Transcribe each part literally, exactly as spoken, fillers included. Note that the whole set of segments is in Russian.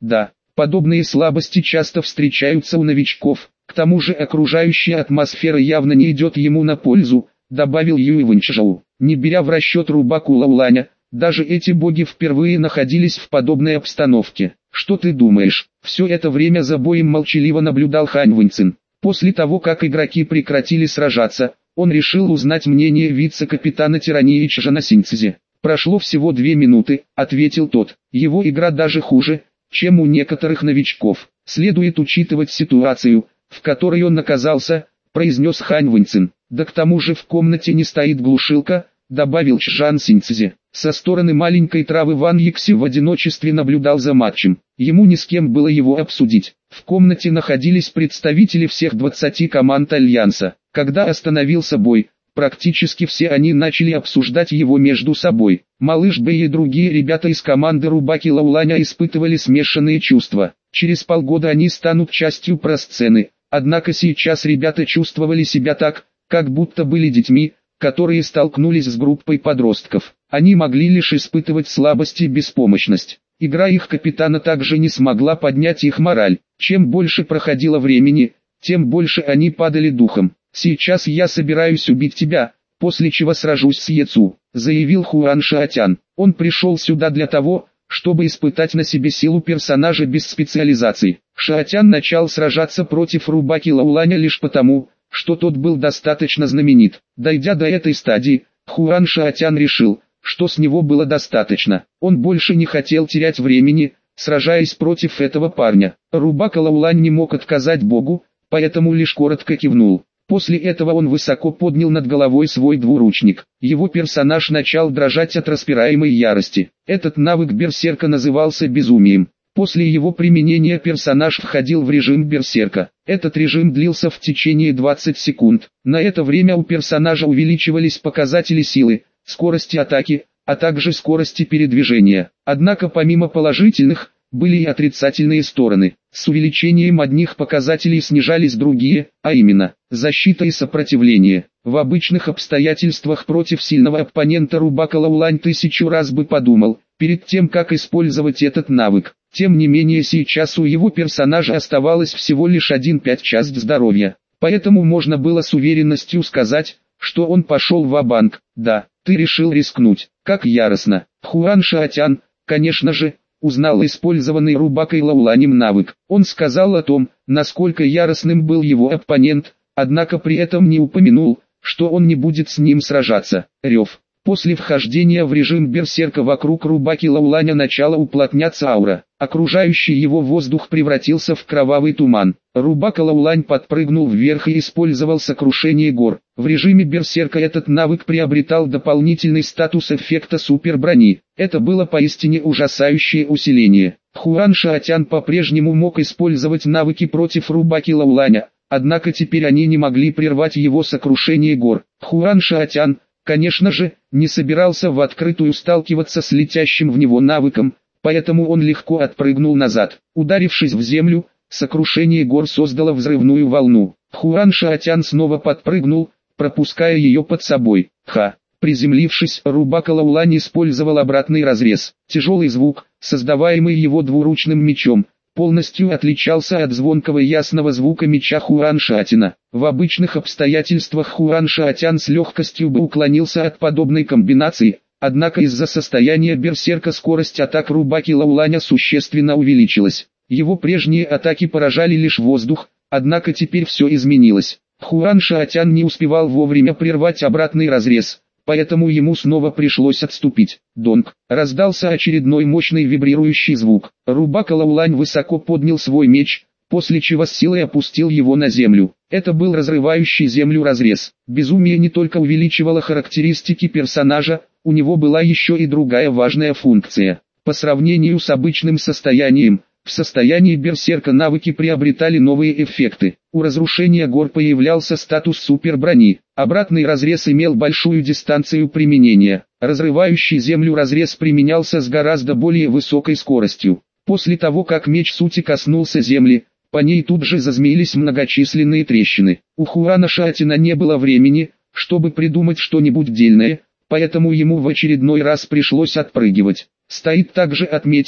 Да, подобные слабости часто встречаются у новичков, к тому же окружающая атмосфера явно не идет ему на пользу, добавил Юй Вэньчжоу. Не беря в расчет Рубаку Лауланя, даже эти боги впервые находились в подобной обстановке. Что ты думаешь? Все это время за боем молчаливо наблюдал Хань Вэньцин. После того, как игроки прекратили сражаться, он решил узнать мнение вице-капитана тирании Чжана Синьцзи. «Прошло всего две минуты», — ответил тот. «Его игра даже хуже, чем у некоторых новичков. Следует учитывать ситуацию, в которой он оказался», — произнес Хань Вэньцин. «Да к тому же в комнате не стоит глушилка», — добавил Чжан Синьцзи. Со стороны маленькой травы Ван Йикси в одиночестве наблюдал за матчем. Ему ни с кем было его обсудить. В комнате находились представители всех двадцати команд Альянса. Когда остановился бой, практически все они начали обсуждать его между собой. Малыш Бэй и другие ребята из команды Рубаки Лауланя испытывали смешанные чувства. Через полгода они станут частью просцены. Однако сейчас ребята чувствовали себя так, как будто были детьми, которые столкнулись с группой подростков. Они могли лишь испытывать слабость и беспомощность. Игра их капитана также не смогла поднять их мораль. Чем больше проходило времени, тем больше они падали духом. «Сейчас я собираюсь убить тебя, после чего сражусь с Ецу», — заявил Хуан Шаотян. Он пришел сюда для того, чтобы испытать на себе силу персонажа без специализаций. Шаотян начал сражаться против Рубаки Лауланя лишь потому, что тот был достаточно знаменит. Дойдя до этой стадии, Хуан Шаотян решил, что с него было достаточно. Он больше не хотел терять времени, сражаясь против этого парня. Рубака Лаулань не мог отказать богу, поэтому лишь коротко кивнул. После этого он высоко поднял над головой свой двуручник. Его персонаж начал дрожать от распираемой ярости. Этот навык берсерка назывался безумием. После его применения персонаж входил в режим берсерка. Этот режим длился в течение двадцати секунд. На это время у персонажа увеличивались показатели силы, скорости атаки, а также скорости передвижения. Однако помимо положительных, были и отрицательные стороны. С увеличением одних показателей снижались другие, а именно, защита и сопротивление. В обычных обстоятельствах против сильного оппонента Рубака Лаулань тысячу раз бы подумал, перед тем как использовать этот навык. Тем не менее сейчас у его персонажа оставалось всего лишь одна пятая часть здоровья. Поэтому можно было с уверенностью сказать, что он пошел ва-банк. Да, ты решил рискнуть. Как яростно. Хуан Шаотян, конечно же, узнал использованный Рубакой Лауланем навык. Он сказал о том, насколько яростным был его оппонент, однако при этом не упомянул, что он не будет с ним сражаться. Рев. После вхождения в режим берсерка вокруг Рубаки Лауланя начала уплотняться аура. Окружающий его воздух превратился в кровавый туман. Рубака Лаулань подпрыгнул вверх и использовал сокрушение гор. В режиме берсерка этот навык приобретал дополнительный статус эффекта суперброни. Это было поистине ужасающее усиление. Хуан Шаотян по-прежнему мог использовать навыки против Рубаки Лауланя, однако теперь они не могли прервать его сокрушение гор. Хуан Шаотян, конечно же, не собирался в открытую сталкиваться с летящим в него навыком, поэтому он легко отпрыгнул назад. Ударившись в землю, сокрушение гор создало взрывную волну. Хуан Шаотян снова подпрыгнул, пропуская ее под собой. Ха! Приземлившись, Рубака Лаулань использовал обратный разрез. Тяжелый звук, создаваемый его двуручным мечом, полностью отличался от звонкого ясного звука меча Хуан Шаотяна. В обычных обстоятельствах Хуан Шаотян с легкостью бы уклонился от подобной комбинации, однако из-за состояния берсерка скорость атак Рубаки Лауланя существенно увеличилась. Его прежние атаки поражали лишь воздух, однако теперь все изменилось. Хуан Шаотян не успевал вовремя прервать обратный разрез, поэтому ему снова пришлось отступить. Донг. Раздался очередной мощный вибрирующий звук. Рубака Лаулань высоко поднял свой меч, после чего с силой опустил его на землю. Это был разрывающий землю разрез. Безумие не только увеличивало характеристики персонажа, у него была еще и другая важная функция. По сравнению с обычным состоянием, в состоянии берсерка навыки приобретали новые эффекты. У разрушения гор появлялся статус суперброни. Обратный разрез имел большую дистанцию применения. Разрывающий землю разрез применялся с гораздо более высокой скоростью. После того как меч сути коснулся земли, по ней тут же зазмеились многочисленные трещины. У Хуана Шаотяна не было времени, чтобы придумать что-нибудь дельное, поэтому ему в очередной раз пришлось отпрыгивать. Стоит также отметить,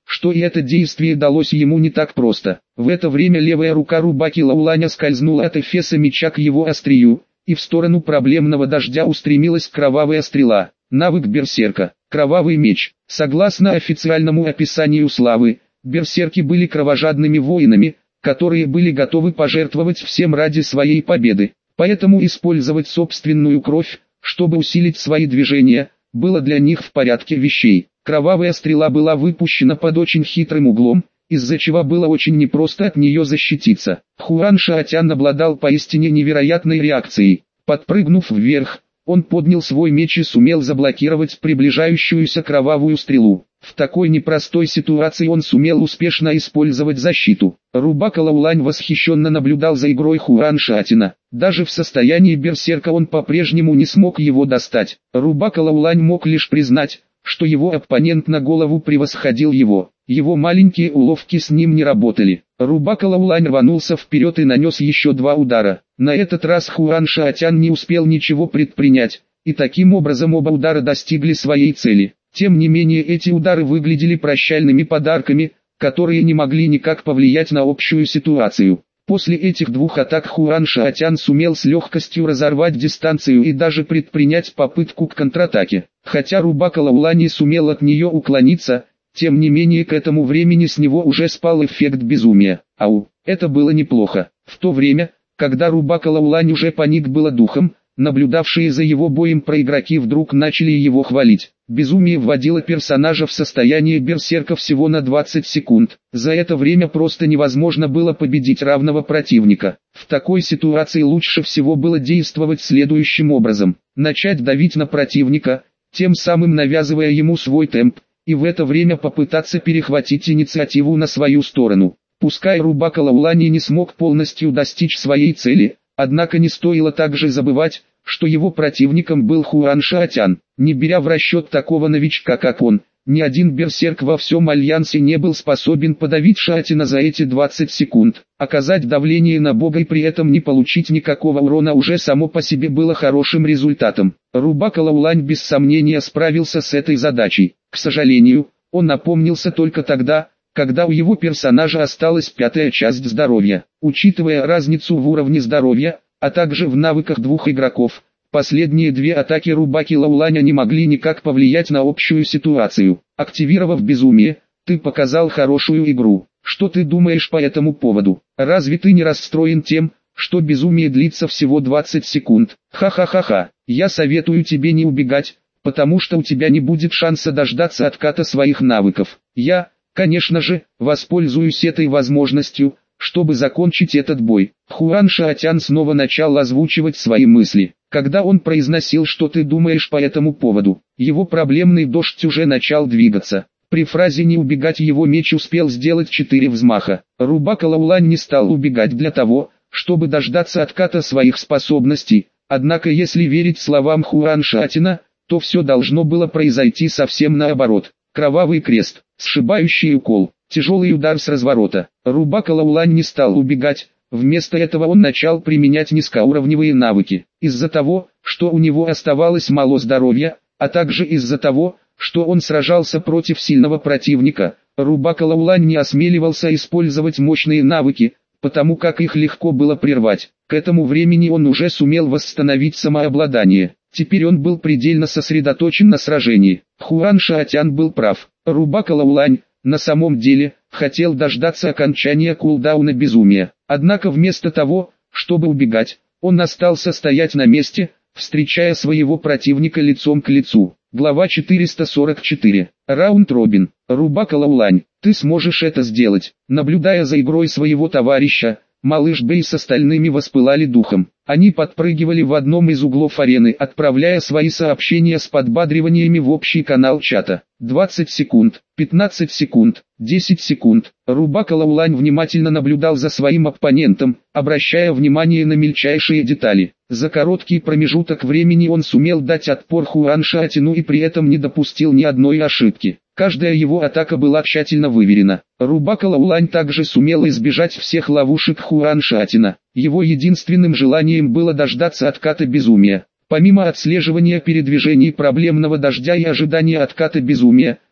что и это действие далось ему не так просто. В это время левая рука Рубаки Лауланя скользнула от эфеса меча к его острию, и в сторону проблемного дождя устремилась кровавая стрела. Навык берсерка. Кровавый меч. Согласно официальному описанию славы, берсерки были кровожадными воинами, которые были готовы пожертвовать всем ради своей победы. Поэтому использовать собственную кровь, чтобы усилить свои движения, было для них в порядке вещей. Кровавая стрела была выпущена под очень хитрым углом, из-за чего было очень непросто от нее защититься. Хуан Шаотян обладал поистине невероятной реакцией. Подпрыгнув вверх, он поднял свой меч и сумел заблокировать приближающуюся кровавую стрелу. В такой непростой ситуации он сумел успешно использовать защиту. Рубака Лаулань восхищенно наблюдал за игрой Хуан Шаотяна. Даже в состоянии берсерка он по-прежнему не смог его достать. Рубака Лаулань мог лишь признать, что его оппонент на голову превосходил его. Его маленькие уловки с ним не работали. Рубака Лаулань рванулся вперед и нанес еще два удара. На этот раз Хуан Шаотян не успел ничего предпринять, и таким образом оба удара достигли своей цели. Тем не менее эти удары выглядели прощальными подарками, которые не могли никак повлиять на общую ситуацию. После этих двух атак Хуан Шаотян сумел с легкостью разорвать дистанцию и даже предпринять попытку к контратаке. Хотя Рубака Лаулань не сумел от нее уклониться, тем не менее к этому времени с него уже спал эффект безумия. Ау, это было неплохо. В то время, когда Рубака Лаулань уже поник было духом, наблюдавшие за его боем проигроки вдруг начали его хвалить. Безумие вводило персонажа в состояние берсерка всего на двадцать секунд. За это время просто невозможно было победить равного противника. В такой ситуации лучше всего было действовать следующим образом. Начать давить на противника, тем самым навязывая ему свой темп, и в это время попытаться перехватить инициативу на свою сторону. Пускай Рубака Лаулань не смог полностью достичь своей цели, однако не стоило также забывать, что его противником был Хуан Шаотян. Не беря в расчет такого новичка как он, ни один берсерк во всем Альянсе не был способен подавить Шаотяна за эти двадцать секунд. Оказать давление на бога и при этом не получить никакого урона уже само по себе было хорошим результатом. Рубака Лаулань без сомнения справился с этой задачей. К сожалению, он напомнился только тогда, когда у его персонажа осталась пятая часть здоровья. Учитывая разницу в уровне здоровья, а также в навыках двух игроков, последние две атаки Рубаки Лауланя не могли никак повлиять на общую ситуацию. Активировав безумие, ты показал хорошую игру. Что ты думаешь по этому поводу? Разве ты не расстроен тем, что безумие длится всего двадцать секунд? Ха-ха-ха-ха. Я советую тебе не убегать, потому что у тебя не будет шанса дождаться отката своих навыков. Я, конечно же, воспользуюсь этой возможностью, чтобы закончить этот бой. Хуан Шаотян снова начал озвучивать свои мысли. Когда он произносил, что ты думаешь по этому поводу, его проблемный дождь уже начал двигаться. При фразе «не убегать» его меч успел сделать четыре взмаха. Рубака Лаулань не стал убегать для того, чтобы дождаться отката своих способностей, однако если верить словам Хуан Шаотяна, то все должно было произойти совсем наоборот. Кровавый крест, сшибающий укол, тяжелый удар с разворота. Рубака Лаулань не стал убегать, вместо этого он начал применять низкоуровневые навыки. Из-за того, что у него оставалось мало здоровья, а также из-за того, что он сражался против сильного противника, Рубака Лаулань не осмеливался использовать мощные навыки, потому как их легко было прервать. К этому времени он уже сумел восстановить самообладание. Теперь он был предельно сосредоточен на сражении. Хуан Шаотян был прав. Рубака Лаулань, на самом деле, хотел дождаться окончания кулдауна безумия. Однако вместо того, чтобы убегать, он остался стоять на месте, встречая своего противника лицом к лицу. Глава четыреста сорок четыре. Раунд Робин. Рубака Лаулань, ты сможешь это сделать. Наблюдая за игрой своего товарища, малыш Бэй с остальными воспылали духом. Они подпрыгивали в одном из углов арены, отправляя свои сообщения с подбадриваниями в общий канал чата. двадцать секунд, пятнадцать секунд, десять секунд. Рубака Лаулань внимательно наблюдал за своим оппонентом, обращая внимание на мельчайшие детали. За короткий промежуток времени он сумел дать отпор Хуан Шаотяну и при этом не допустил ни одной ошибки. Каждая его атака была тщательно выверена. Рубака Лаулань также сумел избежать всех ловушек Хуан Шаотяна. Его единственным желанием было дождаться отката безумия. Помимо отслеживания передвижений проблемного дождя и ожидания отката безумия,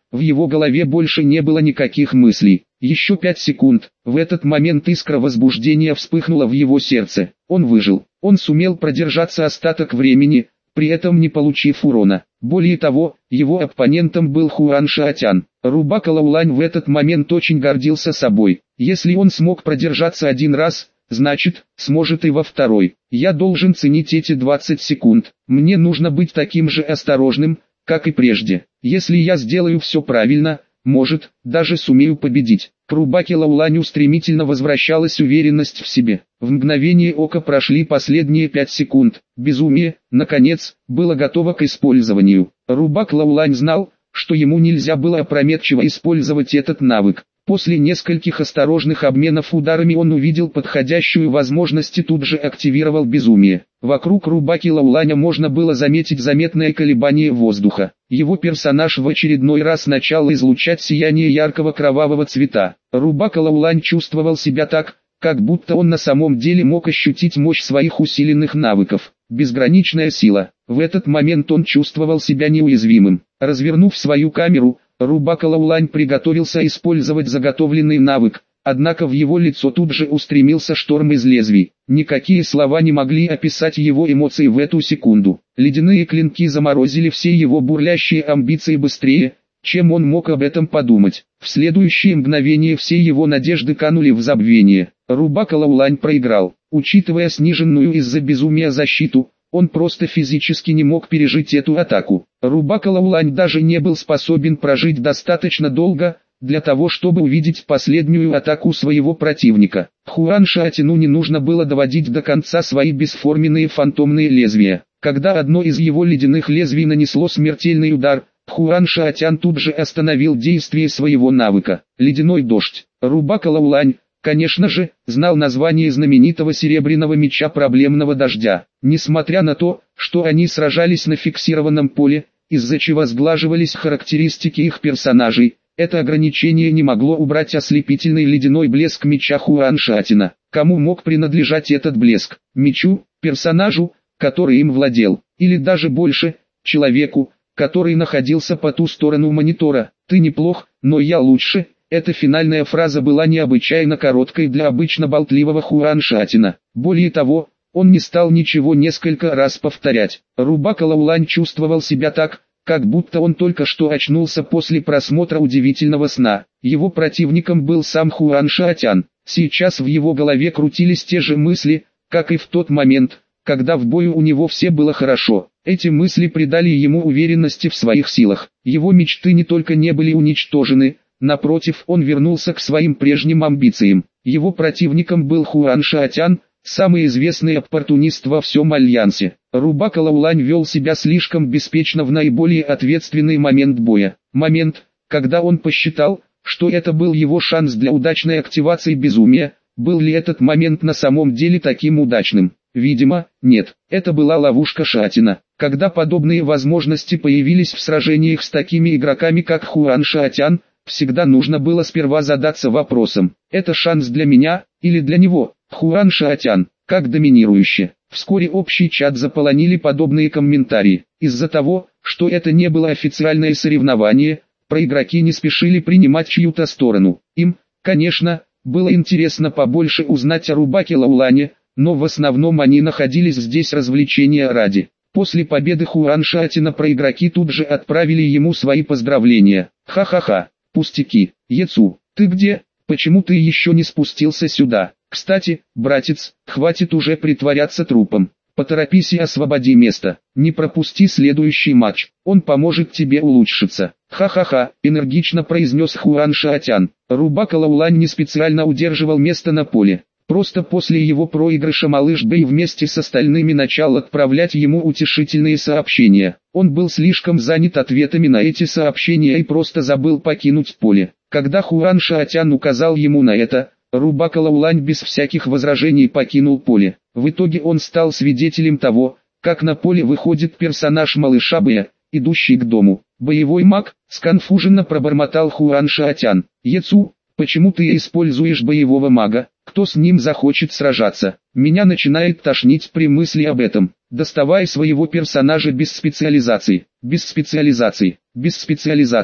в его голове больше не было никаких мыслей. Еще пять секунд. В этот момент искра возбуждения вспыхнула в его сердце. Он выжил. Он сумел продержаться остаток времени, при этом не получив урона. Более того, его оппонентом был Хуан Шаотян. Рубака Лаулань в этот момент очень гордился собой. Если он смог продержаться один раз, значит, сможет и во второй. Я должен ценить эти двадцать секунд. Мне нужно быть таким же осторожным, как и прежде. Если я сделаю все правильно, может, даже сумею победить. К Рубаке Лауланю стремительно возвращалась уверенность в себе. В мгновение ока прошли последние пять секунд. Безумие, наконец, было готово к использованию. Рубак Лаулань знал, что ему нельзя было опрометчиво использовать этот навык. После нескольких осторожных обменов ударами он увидел подходящую возможность и тут же активировал безумие. Вокруг Рубаки Лауланя можно было заметить заметное колебание воздуха. Его персонаж в очередной раз начал излучать сияние яркого кровавого цвета. Рубака Лаулань чувствовал себя так, как будто он на самом деле мог ощутить мощь своих усиленных навыков. Безграничная сила. В этот момент он чувствовал себя неуязвимым. Развернув свою камеру, Рубака Лаулань приготовился использовать заготовленный навык, однако в его лицо тут же устремился шторм из лезвий. Никакие слова не могли описать его эмоции в эту секунду. Ледяные клинки заморозили все его бурлящие амбиции быстрее, чем он мог об этом подумать. В следующее мгновение все его надежды канули в забвение. Рубака Лаулань проиграл. Учитывая сниженную из-за безумия защиту, он просто физически не мог пережить эту атаку. Рубака Лаулань даже не был способен прожить достаточно долго, для того чтобы увидеть последнюю атаку своего противника. Хуан Шаотяну не нужно было доводить до конца свои бесформенные фантомные лезвия. Когда одно из его ледяных лезвий нанесло смертельный удар, Хуан Шаотян тут же остановил действие своего навыка. Ледяной дождь. Рубака Лаулань, конечно же, знал название знаменитого серебряного меча проблемного дождя. Несмотря на то, что они сражались на фиксированном поле, из-за чего сглаживались характеристики их персонажей, это ограничение не могло убрать ослепительный ледяной блеск меча Хуан Шаотяна. Кому мог принадлежать этот блеск? Мечу, персонажу, который им владел, или даже больше, человеку, который находился по ту сторону монитора. «Ты неплох, но я лучше». Эта финальная фраза была необычайно короткой для обычно болтливого Хуан Шаотяна. Более того, он не стал ничего несколько раз повторять. Рубака Лаулань чувствовал себя так, как будто он только что очнулся после просмотра удивительного сна. Его противником был сам Хуан Шаотян. Сейчас в его голове крутились те же мысли, как и в тот момент, когда в бою у него все было хорошо. Эти мысли придали ему уверенности в своих силах. Его мечты не только не были уничтожены, напротив, он вернулся к своим прежним амбициям. Его противником был Хуан Шаотян, самый известный оппортунист во всем Альянсе. Рубака Лаулань вел себя слишком беспечно в наиболее ответственный момент боя. Момент, когда он посчитал, что это был его шанс для удачной активации безумия. Был ли этот момент на самом деле таким удачным? Видимо, нет. Это была ловушка Шаотяна. Когда подобные возможности появились в сражениях с такими игроками как Хуан Шаотян, всегда нужно было сперва задаться вопросом: это шанс для меня, или для него? Хуан Шаотян, как доминирующий. Вскоре общий чат заполонили подобные комментарии. Из-за того, что это не было официальное соревнование, проигроки не спешили принимать чью-то сторону. Им, конечно, было интересно побольше узнать о Рубаке Лаулане, но в основном они находились здесь развлечения ради. После победы Хуан Шаотяна проигроки тут же отправили ему свои поздравления. Ха-ха-ха, пустяки. Ецу, ты где? Почему ты еще не спустился сюда? Кстати, братец, хватит уже притворяться трупом. Поторопись и освободи место. Не пропусти следующий матч. Он поможет тебе улучшиться. Ха-ха-ха, энергично произнес Хуан Шаотян. Рубака Лаулань не специально удерживал место на поле. Просто после его проигрыша малыш Бэй вместе с остальными начал отправлять ему утешительные сообщения. Он был слишком занят ответами на эти сообщения и просто забыл покинуть поле. Когда Хуан Шаотян указал ему на это, Рубака Лаулань без всяких возражений покинул поле. В итоге он стал свидетелем того, как на поле выходит персонаж малыша Бэя, идущий к дому. «Боевой маг», — сконфуженно пробормотал Хуан Шаотян. «Ецу, почему ты используешь боевого мага? Кто с ним захочет сражаться? Меня начинает тошнить при мысли об этом. Доставай своего персонажа без специализации, без специализации, без специализации».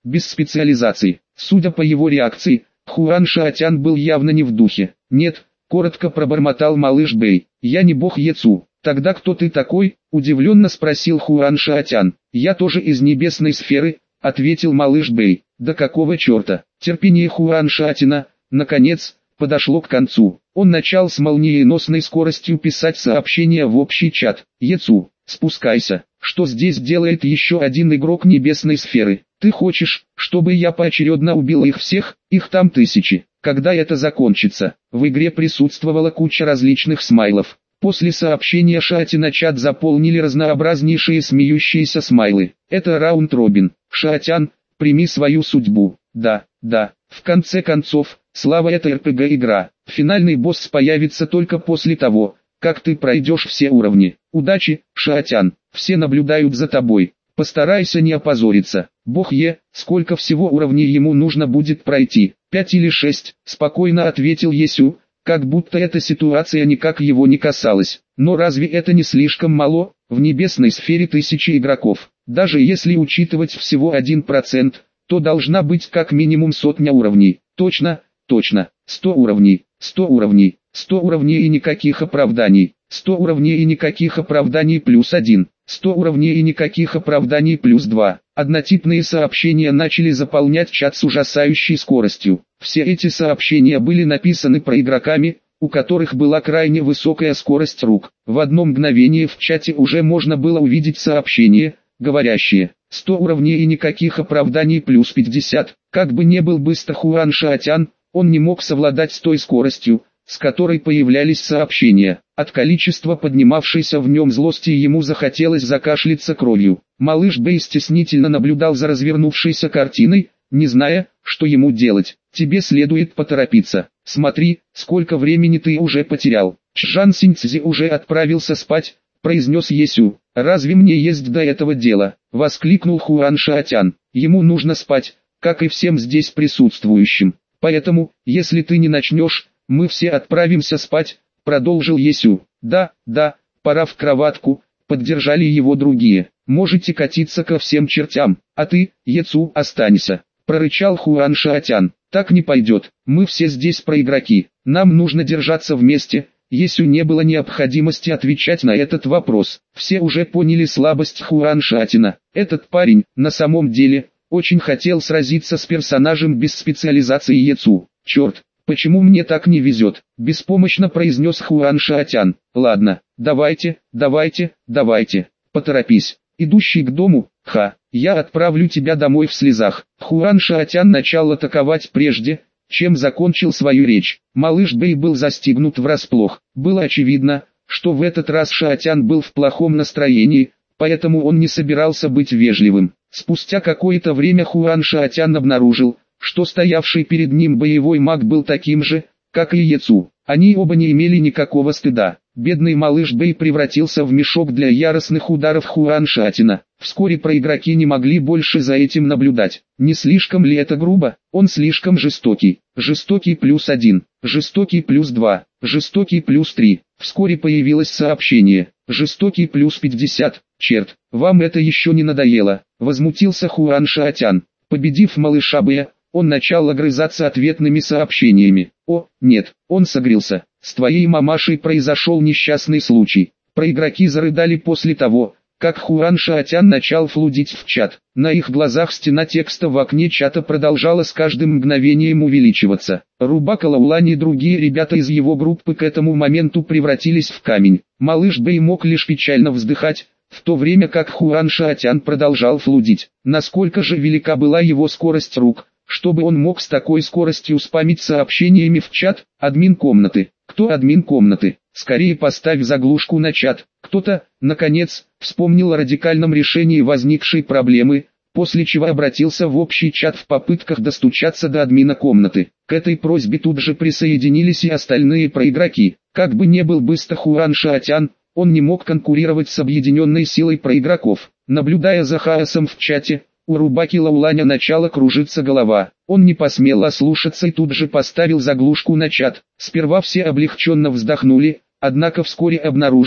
без специализации. Судя по его реакции, Хуан Шаотян был явно не в духе. «Нет», — коротко пробормотал малыш Бэй, — «я не бог Ецу». «Тогда кто ты такой?» — удивленно спросил Хуан Шаотян. «Я тоже из небесной сферы», — ответил малыш Бэй. «Да какого черта?» Терпение Хуан Шаотяна, наконец, подошло к концу. Он начал с молниеносной скоростью писать сообщения в общий чат. «Ецу, спускайся. Что здесь делает еще один игрок небесной сферы? Ты хочешь, чтобы я поочередно убил их всех? Их там тысячи. Когда это закончится?» В игре присутствовала куча различных смайлов. После сообщения Шаотяна чат заполнили разнообразнейшие смеющиеся смайлы. «Это раунд-робин. Шаотян, прими свою судьбу». «Да, да». В конце концов, слава, это эр пи джи-игра. Финальный босс появится только после того, как ты пройдешь все уровни. Удачи, Шаотян. Все наблюдают за тобой. Постарайся не опозориться. Бог Е, сколько всего уровней ему нужно будет пройти? Пять или шесть, спокойно ответил Есю, как будто эта ситуация никак его не касалась. Но разве это не слишком мало? В небесной сфере тысячи игроков. Даже если учитывать всего один процент, то должна быть как минимум сотня уровней. Точно, точно, сто уровней, сто уровней, сто уровней и никаких оправданий. сто уровней и никаких оправданий плюс один. сто уровней и никаких оправданий плюс два. Однотипные сообщения начали заполнять чат с ужасающей скоростью. Все эти сообщения были написаны проигроками, у которых была крайне высокая скорость рук. В одно мгновение в чате уже можно было увидеть сообщение, говорящее: сто уровней и никаких оправданий плюс пятьдесят. Как бы не был быстр Хуан Шаотян, он не мог совладать с той скоростью, с которой появлялись сообщения. От количества поднимавшейся в нем злости ему захотелось закашляться кровью. Малыш Бэй стеснительно наблюдал за развернувшейся картиной, не зная, что ему делать. «Тебе следует поторопиться. Смотри, сколько времени ты уже потерял». «Чжан Синьцзи уже отправился спать», — произнес Есю. «Разве мне есть до этого дело?» — воскликнул Хуан Шаотян. «Ему нужно спать, как и всем здесь присутствующим. Поэтому, если ты не начнешь, мы все отправимся спать», — продолжил Есю. «Да, да, пора в кроватку», — поддержали его другие. «Можете катиться ко всем чертям, а ты, Ецу, останься», — прорычал Хуан Шаотян. «Так не пойдет, мы все здесь проигроки, нам нужно держаться вместе». Есю не было необходимости отвечать на этот вопрос. Все уже поняли слабость Хуан Шаотяна. Этот парень, на самом деле, очень хотел сразиться с персонажем без специализации Ецу. «Черт, почему мне так не везет?» – беспомощно произнес Хуан Шаотян. «Ладно, давайте, давайте, давайте, поторопись. Идущий к дому, ха, я отправлю тебя домой в слезах». Хуан Шаотян начал атаковать прежде, чем закончил свою речь. Малыш Бэй был застигнут врасплох. Было очевидно, что в этот раз Шаотян был в плохом настроении, поэтому он не собирался быть вежливым. Спустя какое-то время Хуан Шаотян обнаружил, что стоявший перед ним боевой маг был таким же, как и Ецу. Они оба не имели никакого стыда. Бедный малыш Бэй превратился в мешок для яростных ударов Хуан Шаотяна. Вскоре проигроки не могли больше за этим наблюдать. Не слишком ли это грубо? Он слишком жестокий. Жестокий плюс один. Жестокий плюс два. Жестокий плюс три. Вскоре появилось сообщение. Жестокий плюс пятьдесят. Черт, вам это еще не надоело? Возмутился Хуан Шаотян. Победив малыша Бэя, он начал огрызаться ответными сообщениями. «О, нет, он согрелся. С твоей мамашей произошел несчастный случай». Проигроки зарыдали после того, как Хуан Шаотян начал флудить в чат. На их глазах стена текста в окне чата продолжала с каждым мгновением увеличиваться. Рубака Лаулань и другие ребята из его группы к этому моменту превратились в камень. Малыш Бэй мог лишь печально вздыхать, в то время как Хуан Шаотян продолжал флудить. Насколько же велика была его скорость рук, чтобы он мог с такой скоростью спамить сообщениями в чат? Админ комнаты. Кто админ комнаты? Скорее поставь заглушку на чат. Кто-то, наконец, вспомнил о радикальном решении возникшей проблемы, после чего обратился в общий чат в попытках достучаться до админа комнаты. К этой просьбе тут же присоединились и остальные проигроки. Как бы ни был быстр Хуан Шаотян, он не мог конкурировать с объединенной силой проигроков. Наблюдая за хаосом в чате, у Рубаки Лауланя начала кружиться голова. Он не посмел ослушаться и тут же поставил заглушку на чат. Сперва все облегченно вздохнули, однако вскоре обнаружили,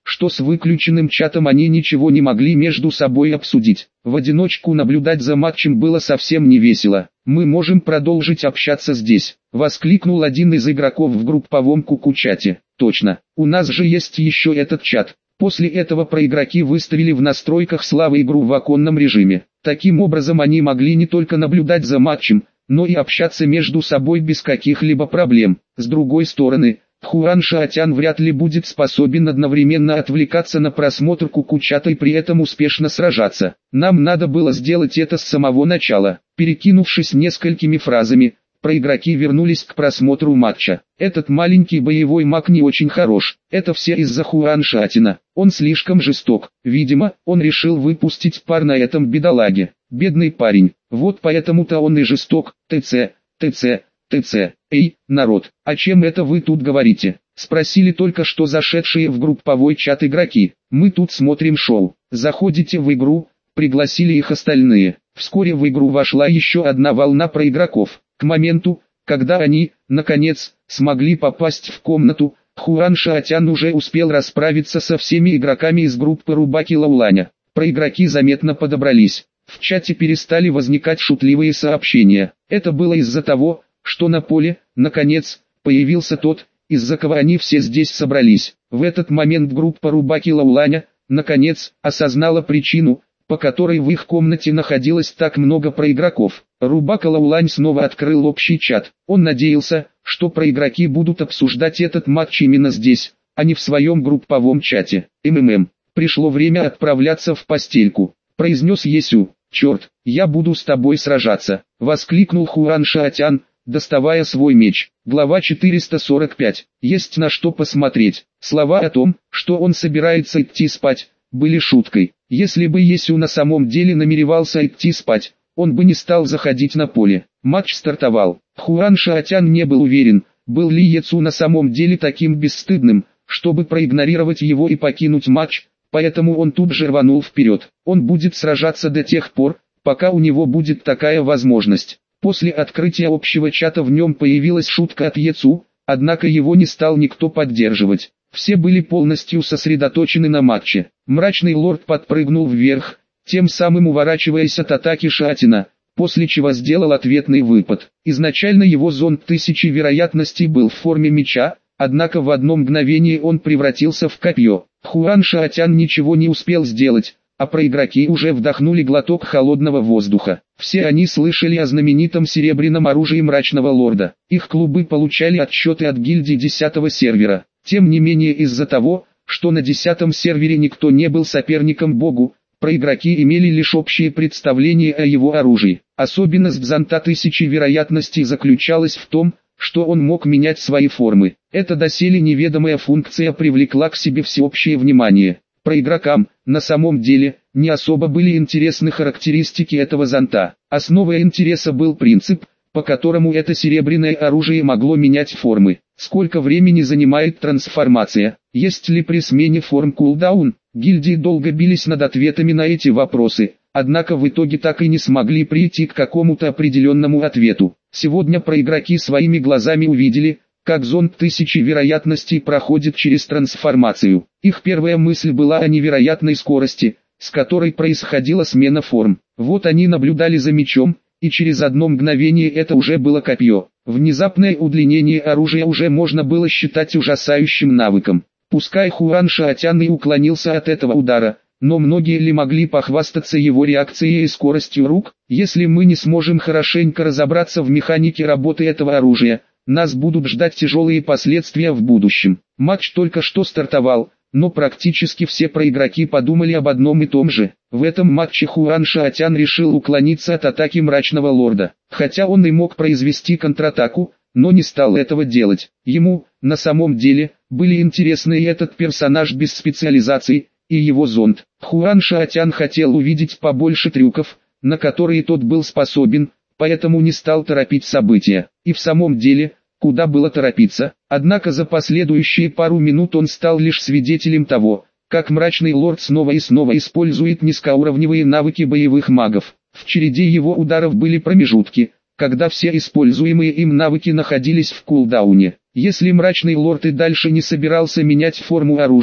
что с выключенным чатом они ничего не могли между собой обсудить. В одиночку наблюдать за матчем было совсем не весело. «Мы можем продолжить общаться здесь», — воскликнул один из игроков в групповом куку-чате. «Точно, у нас же есть еще этот чат». После этого проигроки выставили в настройках Славы игру в оконном режиме. Таким образом они могли не только наблюдать за матчем, но и общаться между собой без каких-либо проблем. С другой стороны, Хуан Шаотян вряд ли будет способен одновременно отвлекаться на просмотр куку-чата и при этом успешно сражаться. Нам надо было сделать это с самого начала. Перекинувшись несколькими фразами, проигроки вернулись к просмотру матча. Этот маленький боевой маг не очень хорош. Это все из-за Хуан Шаотяна. Он слишком жесток. Видимо, он решил выпустить пар на этом бедолаге. Бедный парень. Вот поэтому-то он и жесток. ТЦ, ТЦ, ТЦ. Эй, народ, о чем это вы тут говорите? Спросили только что зашедшие в групповой чат игроки. Мы тут смотрим шоу. Заходите в игру, пригласили их остальные. Вскоре в игру вошла еще одна волна проигроков. К моменту, когда они, наконец, смогли попасть в комнату, Хуан Шаотян уже успел расправиться со всеми игроками из группы Рубаки Лауланя. Проигроки заметно подобрались. В чате перестали возникать шутливые сообщения. Это было из-за того, что на поле, наконец, появился тот, из-за кого они все здесь собрались. В этот момент группа Рубаки Лауланя, наконец, осознала причину, по которой в их комнате находилось так много проигроков. Рубака Лаулань снова открыл общий чат. Он надеялся, что проигроки будут обсуждать этот матч именно здесь, а не в своем групповом чате. «МММ, пришло время отправляться в постельку», — произнес Есю. «Черт, я буду с тобой сражаться», — воскликнул Хуан Шаотян, доставая свой меч. Глава четыреста сорок пять. Есть на что посмотреть. Слова о том, что он собирается идти спать, были шуткой. Если бы Есю на самом деле намеревался идти спать, он бы не стал заходить на поле. Матч стартовал. Хуан Шаотян не был уверен, был ли Есю на самом деле таким бесстыдным, чтобы проигнорировать его и покинуть матч, поэтому он тут же рванул вперед. Он будет сражаться до тех пор, пока у него будет такая возможность. После открытия общего чата в нем появилась шутка от Есю, однако его не стал никто поддерживать. Все были полностью сосредоточены на матче. Мрачный лорд подпрыгнул вверх, тем самым уворачиваясь от атаки Шаотяна, после чего сделал ответный выпад. Изначально его зонд тысячи вероятностей был в форме меча, однако в одно мгновение он превратился в копье. Хуан Шаотян ничего не успел сделать, а проигроки уже вдохнули глоток холодного воздуха. Все они слышали о знаменитом серебряном оружии Мрачного Лорда. Их клубы получали отчеты от гильдии десятого сервера. Тем не менее из-за того, что на десятом сервере никто не был соперником богу, проигроки имели лишь общее представление о его оружии. Особенность зонта тысячи вероятностей заключалась в том, что он мог менять свои формы. Эта доселе неведомая функция привлекла к себе всеобщее внимание. Проигрокам, на самом деле, не особо были интересны характеристики этого зонта. Основой интереса был принцип, по которому это серебряное оружие могло менять формы. Сколько времени занимает трансформация? Есть ли при смене форм кулдаун? Гильдии долго бились над ответами на эти вопросы, однако в итоге так и не смогли прийти к какому-то определенному ответу. Сегодня проигроки своими глазами увидели, как зонд тысячи вероятностей проходит через трансформацию. Их первая мысль была о невероятной скорости, с которой происходила смена форм. Вот они наблюдали за мечом, и через одно мгновение это уже было копье. Внезапное удлинение оружия уже можно было считать ужасающим навыком. Пускай Хуан Шаотян и уклонился от этого удара, но многие ли могли похвастаться его реакцией и скоростью рук? Если мы не сможем хорошенько разобраться в механике работы этого оружия, нас будут ждать тяжелые последствия в будущем. Матч только что стартовал, но практически все проигроки подумали об одном и том же. В этом матче Хуан Шаотян решил уклониться от атаки Мрачного Лорда. Хотя он и мог произвести контратаку, но не стал этого делать. Ему, на самом деле, были интересны и этот персонаж без специализации, и его зонд. Хуан Шаотян хотел увидеть побольше трюков, на которые тот был способен, поэтому не стал торопить события. И в самом деле, куда было торопиться? Однако за последующие пару минут он стал лишь свидетелем того, как Мрачный Лорд снова и снова использует низкоуровневые навыки боевых магов. В череде его ударов были промежутки, когда все используемые им навыки находились в кулдауне. Если Мрачный Лорд и дальше не собирался менять форму оружия,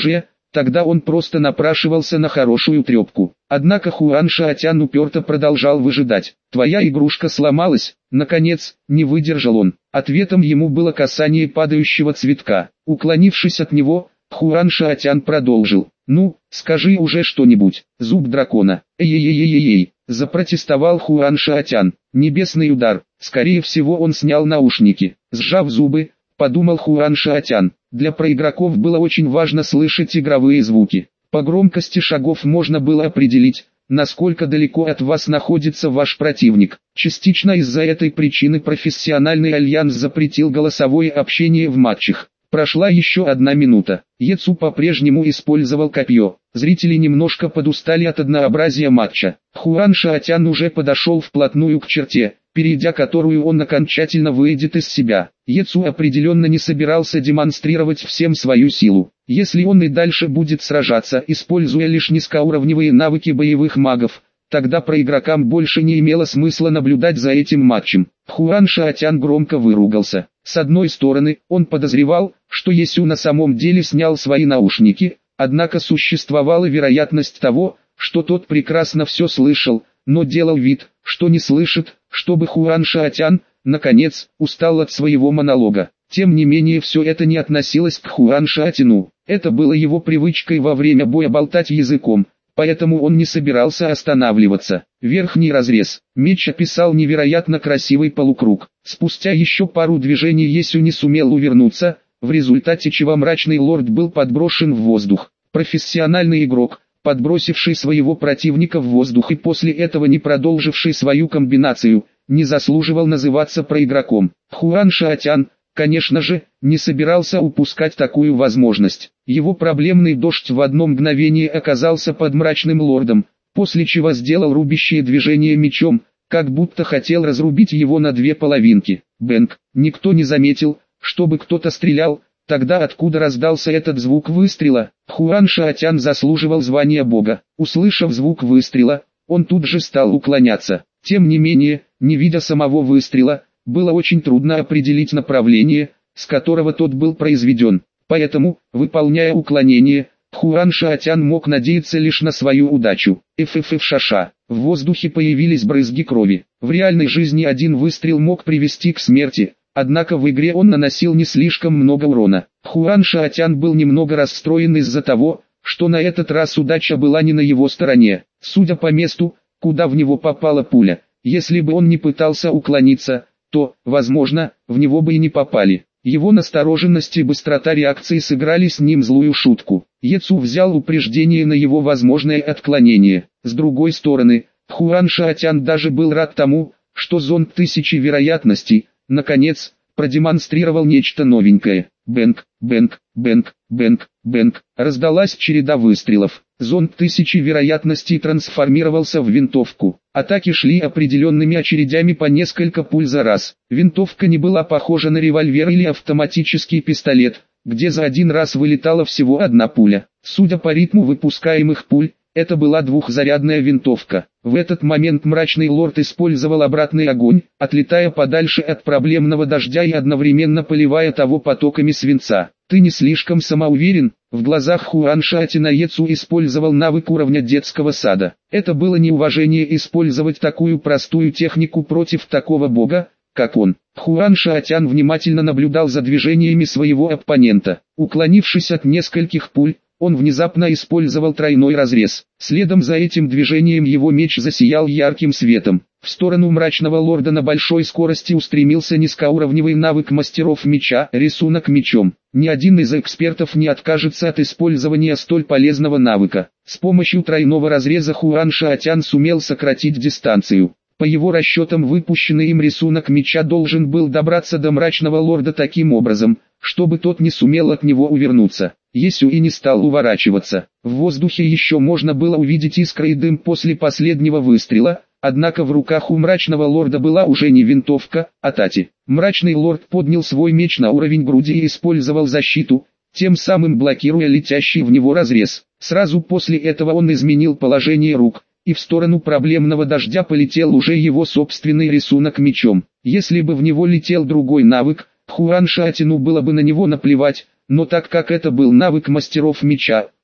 тогда он просто напрашивался на хорошую трепку. Однако Хуан Шаотян уперто продолжал выжидать. «Твоя игрушка сломалась?» Наконец, не выдержал он. Ответом ему было касание падающего цветка. Уклонившись от него, Хуан Шаотян продолжил. «Ну, скажи уже что-нибудь, зуб дракона». «Эй-эй-эй-эй-эй», запротестовал Хуан Шаотян. Небесный удар. Скорее всего он снял наушники. Сжав зубы, подумал Хуан Шаотян. Для проигроков было очень важно слышать игровые звуки. По громкости шагов можно было определить, насколько далеко от вас находится ваш противник. Частично из-за этой причины профессиональный альянс запретил голосовое общение в матчах. Прошла еще одна минута. Ецу по-прежнему использовал копье. Зрители немножко подустали от однообразия матча. Хуан Шаотян уже подошел вплотную к черте, перейдя которую он окончательно выйдет из себя. Ецу определенно не собирался демонстрировать всем свою силу. Если он и дальше будет сражаться, используя лишь низкоуровневые навыки боевых магов, тогда проигрокам больше не имело смысла наблюдать за этим матчем. Хуан Шаотян громко выругался. С одной стороны, он подозревал, что Есю на самом деле снял свои наушники, однако существовала вероятность того, что тот прекрасно все слышал, но делал вид, что не слышит, чтобы Хуан Шаотян, наконец, устал от своего монолога. Тем не менее все это не относилось к Хуан Шаотяну. Это было его привычкой во время боя болтать языком, поэтому он не собирался останавливаться. Верхний разрез. Меч описал невероятно красивый полукруг. Спустя еще пару движений Есю не сумел увернуться, в результате чего мрачный лорд был подброшен в воздух. Профессиональный игрок, подбросивший своего противника в воздух и после этого не продолживший свою комбинацию, не заслуживал называться проигроком. Хуан Шаотян, конечно же, не собирался упускать такую возможность. Его проблемный дождь в одно мгновение оказался под мрачным лордом, после чего сделал рубящее движение мечом, как будто хотел разрубить его на две половинки. Бэнг. Никто не заметил, чтобы кто-то стрелял. Тогда откуда раздался этот звук выстрела? Хуан Шаотян заслуживал звания бога. Услышав звук выстрела, он тут же стал уклоняться. Тем не менее, не видя самого выстрела, было очень трудно определить направление, с которого тот был произведен. Поэтому, выполняя уклонение, Хуан Шаотян мог надеяться лишь на свою удачу. Ффф-ша-ша. В воздухе появились брызги крови. В реальной жизни один выстрел мог привести к смерти, однако в игре он наносил не слишком много урона. Хуан Шаотян был немного расстроен из-за того, что на этот раз удача была не на его стороне. Судя по месту, куда в него попала пуля, если бы он не пытался уклониться, то, возможно, в него бы и не попали. Его настороженность и быстрота реакции сыграли с ним злую шутку. Ецу взял упреждение на его возможное отклонение. С другой стороны, Хуан Шаотян даже был рад тому, что зонд тысячи вероятностей, наконец, продемонстрировал нечто новенькое. Бэнг, бэнг, бэнг, бэнг, бэнг. Раздалась череда выстрелов. Зонд тысячи вероятностей трансформировался в винтовку. Атаки шли определенными очередями по несколько пуль за раз. Винтовка не была похожа на револьвер или автоматический пистолет, где за один раз вылетала всего одна пуля. Судя по ритму выпускаемых пуль, это была двухзарядная винтовка. В этот момент мрачный лорд использовал обратный огонь, отлетая подальше от проблемного дождя и одновременно поливая того потоками свинца. «Ты не слишком самоуверен?» В глазах Хуан Шаотяна Ецу использовал навык уровня детского сада. Это было неуважение использовать такую простую технику против такого бога, как он. Хуан Шаотян внимательно наблюдал за движениями своего оппонента. Уклонившись от нескольких пуль, он внезапно использовал тройной разрез. Следом за этим движением его меч засиял ярким светом. В сторону мрачного лорда на большой скорости устремился низкоуровневый навык мастеров меча, рисунок мечом. Ни один из экспертов не откажется от использования столь полезного навыка. С помощью тройного разреза Хуан Шаотян сумел сократить дистанцию. По его расчетам, выпущенный им рисунок меча должен был добраться до мрачного лорда таким образом, чтобы тот не сумел от него увернуться. Есю и не стал уворачиваться. В воздухе еще можно было увидеть искры и дым после последнего выстрела, однако в руках у мрачного лорда была уже не винтовка, а тати. Мрачный лорд поднял свой меч на уровень груди и использовал защиту, тем самым блокируя летящий в него разрез. Сразу после этого он изменил положение рук, и в сторону проблемного дождя полетел уже его собственный рисунок мечом. Если бы в него летел другой навык, Хуан Шаотяну было бы на него наплевать, но так как это был навык мастеров меча,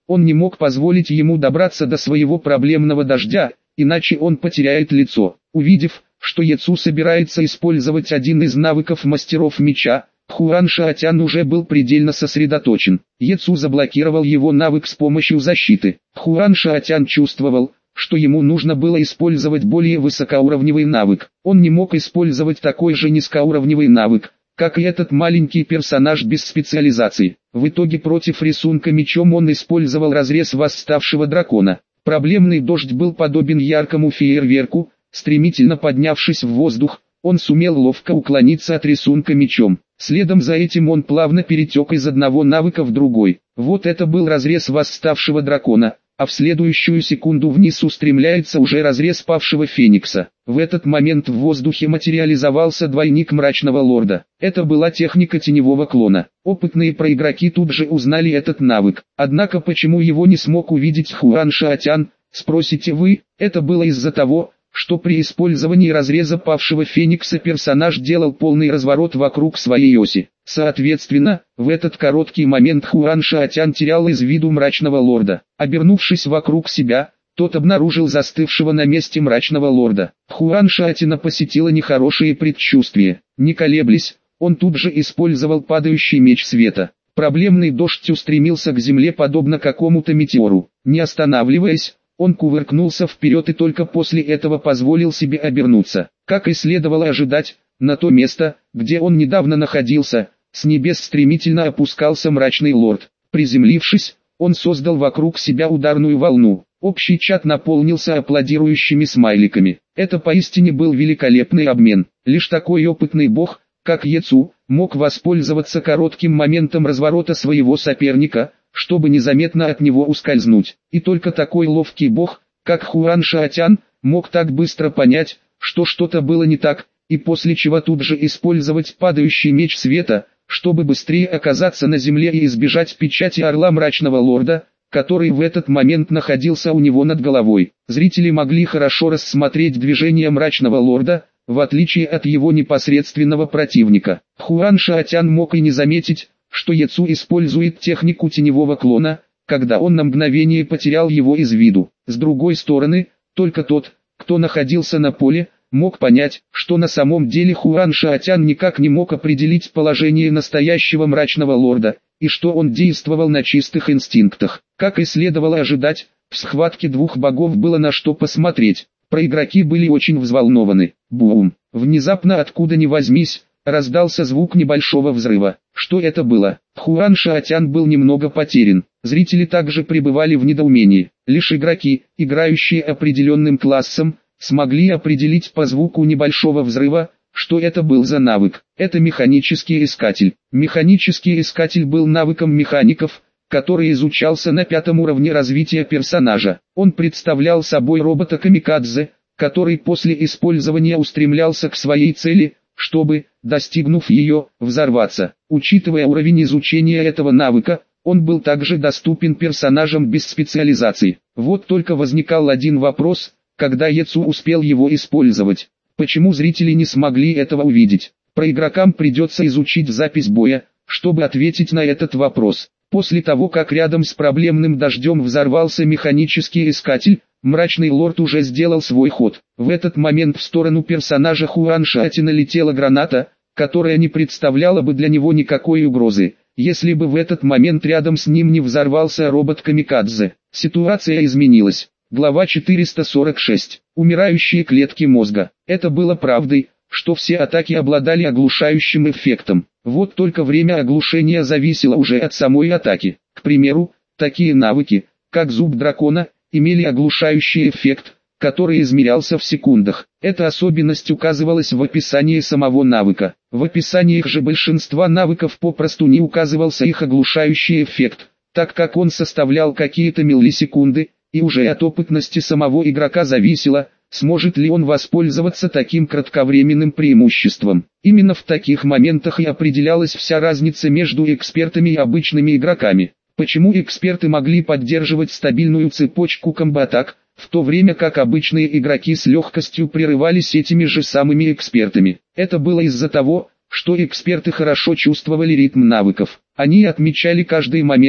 Он не мог позволить ему добраться до своего проблемного дождя, иначе он потеряет лицо. Увидев, что Яцу собирается использовать один из навыков мастеров меча, Хуан Шаотян уже был предельно сосредоточен. Яцу заблокировал его навык с помощью защиты. Хуан Шаотян чувствовал, что ему нужно было использовать более высокоуровневый навык. Он не мог использовать такой же низкоуровневый навык, как и этот маленький персонаж без специализации. В итоге против рисунка мечом он использовал разрез восставшего дракона. Проблемный дождь был подобен яркому фейерверку. Стремительно поднявшись в воздух, он сумел ловко уклониться от рисунка мечом. Следом за этим он плавно перетек из одного навыка в другой. Вот это был разрез восставшего дракона, а в следующую секунду вниз устремляется уже разрез павшего феникса. В этот момент в воздухе материализовался двойник мрачного лорда. Это была техника теневого клона. Опытные проигроки тут же узнали этот навык. Однако почему его не смог увидеть Хуан Шаотян, спросите вы? Это было из-за того, что при использовании разреза павшего феникса персонаж делал полный разворот вокруг своей оси. Соответственно, в этот короткий момент Хуан Шаотян терял из виду мрачного лорда. Обернувшись вокруг себя, тот обнаружил застывшего на месте мрачного лорда. Хуан Шаотяна посетило нехорошее предчувствие. Не колеблясь, он тут же использовал падающий меч света. Проблемный дождь устремился к земле подобно какому-то метеору. Не останавливаясь, он кувыркнулся вперед и только после этого позволил себе обернуться. Как и следовало ожидать, на то место, где он недавно находился, с небес стремительно опускался мрачный лорд. Приземлившись, он создал вокруг себя ударную волну. Общий чат наполнился аплодирующими смайликами. Это поистине был великолепный обмен. Лишь такой опытный бог, как Яцу, мог воспользоваться коротким моментом разворота своего соперника, чтобы незаметно от него ускользнуть. И только такой ловкий бог, как Хуан Шаотян, мог так быстро понять, что что-то было не так, и после чего тут же использовать падающий меч света, чтобы быстрее оказаться на земле и избежать печати орла мрачного лорда, который в этот момент находился у него над головой. Зрители могли хорошо рассмотреть движение мрачного лорда, в отличие от его непосредственного противника. Хуан Шаотян мог и не заметить, что Яцу использует технику теневого клона, когда он на мгновение потерял его из виду. С другой стороны, только тот, кто находился на поле, мог понять, что на самом деле Хуан Шаотян никак не мог определить положение настоящего мрачного лорда, и что он действовал на чистых инстинктах. Как и следовало ожидать, в схватке двух богов было на что посмотреть. Проигроки были очень взволнованы. Бум! Внезапно откуда ни возьмись, раздался звук небольшого взрыва. Что это было? Хуан Шаотян был немного потерян. Зрители также пребывали в недоумении. Лишь игроки, играющие определенным классом, смогли определить по звуку небольшого взрыва, что это был за навык. Это механический искатель. Механический искатель был навыком механиков, который изучался на пятом уровне развития персонажа. Он представлял собой робота-камикадзе, который после использования устремлялся к своей цели, чтобы, достигнув ее, взорваться. Учитывая уровень изучения этого навыка, он был также доступен персонажам без специализации. Вот только возникал один вопрос, когда Яцу успел его использовать. Почему зрители не смогли этого увидеть? Проигрокам придется изучить запись боя, чтобы ответить на этот вопрос. После того, как рядом с проблемным дождем взорвался механический искатель, мрачный лорд уже сделал свой ход. В этот момент в сторону персонажа Хуан Шаотяна летела граната, которая не представляла бы для него никакой угрозы, если бы в этот момент рядом с ним не взорвался робот-камикадзе. Ситуация изменилась. Глава четыреста сорок шесть. Умирающие клетки мозга. Это было правдой, что все атаки обладали оглушающим эффектом. Вот только время оглушения зависело уже от самой атаки. К примеру, такие навыки, как зуб дракона, имели оглушающий эффект, который измерялся в секундах. Эта особенность указывалась в описании самого навыка. В описаниях же большинства навыков попросту не указывался их оглушающий эффект, так как он составлял какие-то миллисекунды, и уже от опытности самого игрока зависело, сможет ли он воспользоваться таким кратковременным преимуществом. Именно в таких моментах и определялась вся разница между экспертами и обычными игроками. Почему эксперты могли поддерживать стабильную цепочку комбо-атак, в то время как обычные игроки с легкостью прерывались этими же самыми экспертами? Это было из-за того, что эксперты хорошо чувствовали ритм навыков. Они отмечали каждый момент,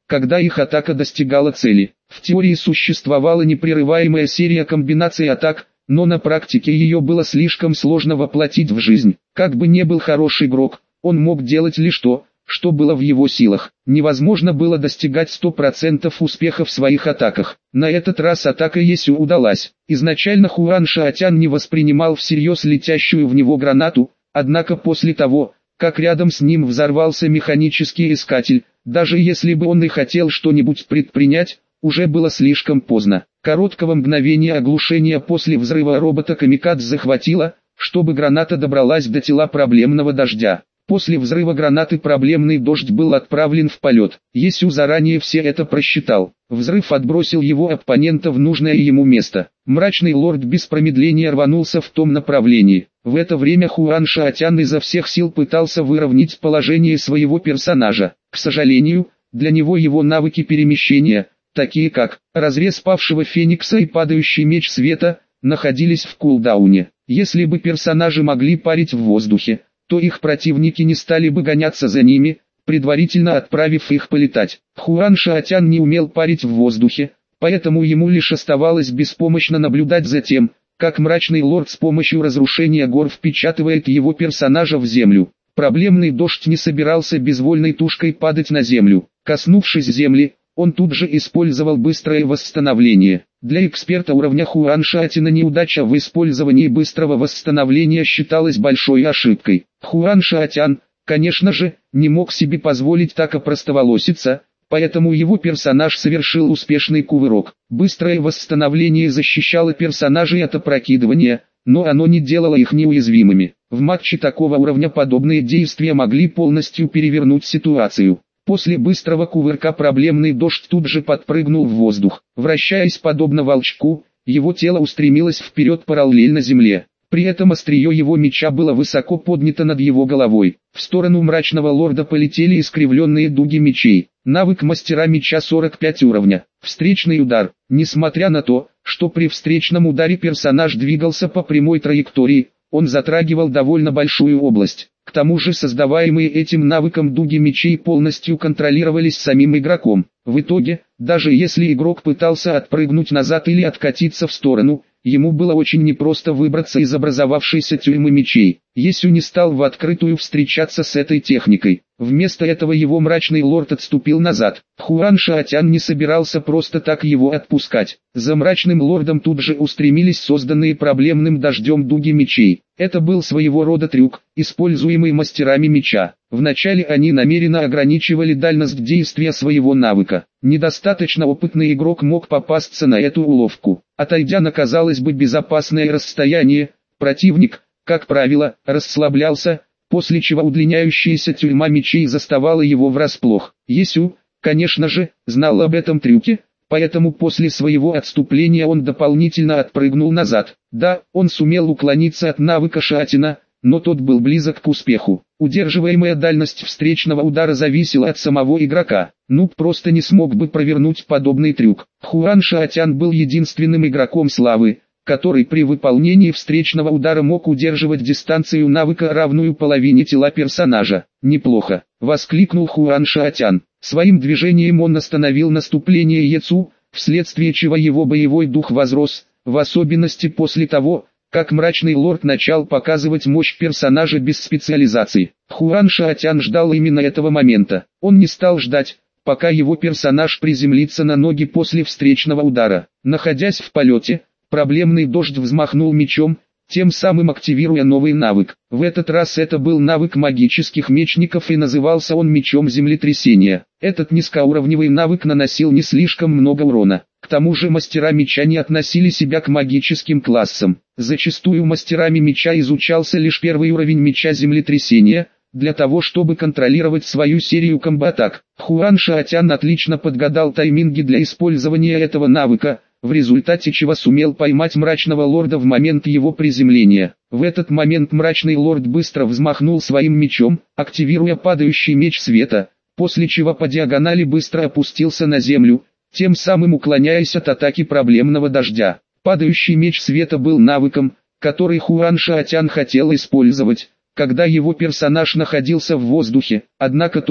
когда их атака достигала цели. В теории существовала непрерываемая серия комбинаций атак, но на практике ее было слишком сложно воплотить в жизнь. Как бы ни был хороший игрок, он мог делать лишь то, что было в его силах. Невозможно было достигать сто процентов успеха в своих атаках. На этот раз атака Есю удалась. Изначально Хуан Шаотян не воспринимал всерьез летящую в него гранату, однако после того, как рядом с ним взорвался механический искатель, даже если бы он и хотел что-нибудь предпринять, уже было слишком поздно. Короткого мгновения оглушения после взрыва робота Камикадзе захватило, чтобы граната добралась до тела проблемного дождя. После взрыва гранаты проблемный дождь был отправлен в полет. Есю заранее все это просчитал. Взрыв отбросил его оппонента в нужное ему место. Мрачный лорд без промедления рванулся в том направлении. В это время Хуан Шаотян изо всех сил пытался выровнять положение своего персонажа. К сожалению, для него его навыки перемещения, такие как разрез павшего феникса и падающий меч света, находились в кулдауне. Если бы персонажи могли парить в воздухе, то их противники не стали бы гоняться за ними, предварительно отправив их полетать. Хуан Шаотян не умел парить в воздухе, поэтому ему лишь оставалось беспомощно наблюдать за тем, как мрачный лорд с помощью разрушения гор впечатывает его персонажа в землю. Проблемный дождь не собирался безвольной тушкой падать на землю. Коснувшись земли, он тут же использовал быстрое восстановление. Для эксперта уровня Хуан Шаотяна неудача в использовании быстрого восстановления считалась большой ошибкой. Хуан Шаотян, конечно же, не мог себе позволить так опростоволоситься, поэтому его персонаж совершил успешный кувырок. Быстрое восстановление защищало персонажей от опрокидывания, но оно не делало их неуязвимыми. В матче такого уровня подобные действия могли полностью перевернуть ситуацию. После быстрого кувырка проблемный дождь тут же подпрыгнул в воздух. Вращаясь подобно волчку, его тело устремилось вперед параллельно земле. При этом острие его меча было высоко поднято над его головой. В сторону мрачного лорда полетели искривленные дуги мечей. Навык мастера меча сорок пять уровня. Встречный удар. Несмотря на то, что при встречном ударе персонаж двигался по прямой траектории, он затрагивал довольно большую область. К тому же создаваемые этим навыком дуги мечей полностью контролировались самим игроком. В итоге, даже если игрок пытался отпрыгнуть назад или откатиться в сторону, ему было очень непросто выбраться из образовавшейся тюрьмы мечей. Есю не стал в открытую встречаться с этой техникой. Вместо этого его мрачный лорд отступил назад. Хуан Шаотян не собирался просто так его отпускать. За мрачным лордом тут же устремились созданные проблемным дождем дуги мечей. Это был своего рода трюк, используемый мастерами меча. Вначале они намеренно ограничивали дальность действия своего навыка. Недостаточно опытный игрок мог попасться на эту уловку. Отойдя на, казалось бы, безопасное расстояние, противник, как правило, расслаблялся, после чего удлиняющаяся тюрьма мечей заставала его врасплох. Есю, конечно же, знал об этом трюке, поэтому после своего отступления он дополнительно отпрыгнул назад. Да, он сумел уклониться от навыка Шаотяна, но тот был близок к успеху. Удерживаемая дальность встречного удара зависела от самого игрока. Нуб просто не смог бы провернуть подобный трюк. Хуан Шаотян был единственным игроком славы, который при выполнении встречного удара мог удерживать дистанцию навыка, равную половине тела персонажа. «Неплохо!» — воскликнул Хуан Шаотян. Своим движением он остановил наступление Ецу, вследствие чего его боевой дух возрос, в особенности после того, как мрачный лорд начал показывать мощь персонажа без специализации. Хуан Шаотян ждал именно этого момента. Он не стал ждать, пока его персонаж приземлится на ноги после встречного удара. Находясь в полете, проблемный дождь взмахнул мечом, тем самым активируя новый навык. В этот раз это был навык магических мечников и назывался он мечом землетрясения. Этот низкоуровневый навык наносил не слишком много урона. К тому же мастера меча не относили себя к магическим классам. Зачастую мастерами меча изучался лишь первый уровень меча землетрясения, для того чтобы контролировать свою серию комбо-атак. Хуан Шаотян отлично подгадал тайминги для использования этого навыка, в результате чего сумел поймать мрачного лорда в момент его приземления. В этот момент мрачный лорд быстро взмахнул своим мечом, активируя падающий меч света, после чего по диагонали быстро опустился на землю, тем самым уклоняясь от атаки проблемного дождя. Падающий меч света был навыком, который Хуан Шаотян хотел использовать, когда его персонаж находился в воздухе, однако тот,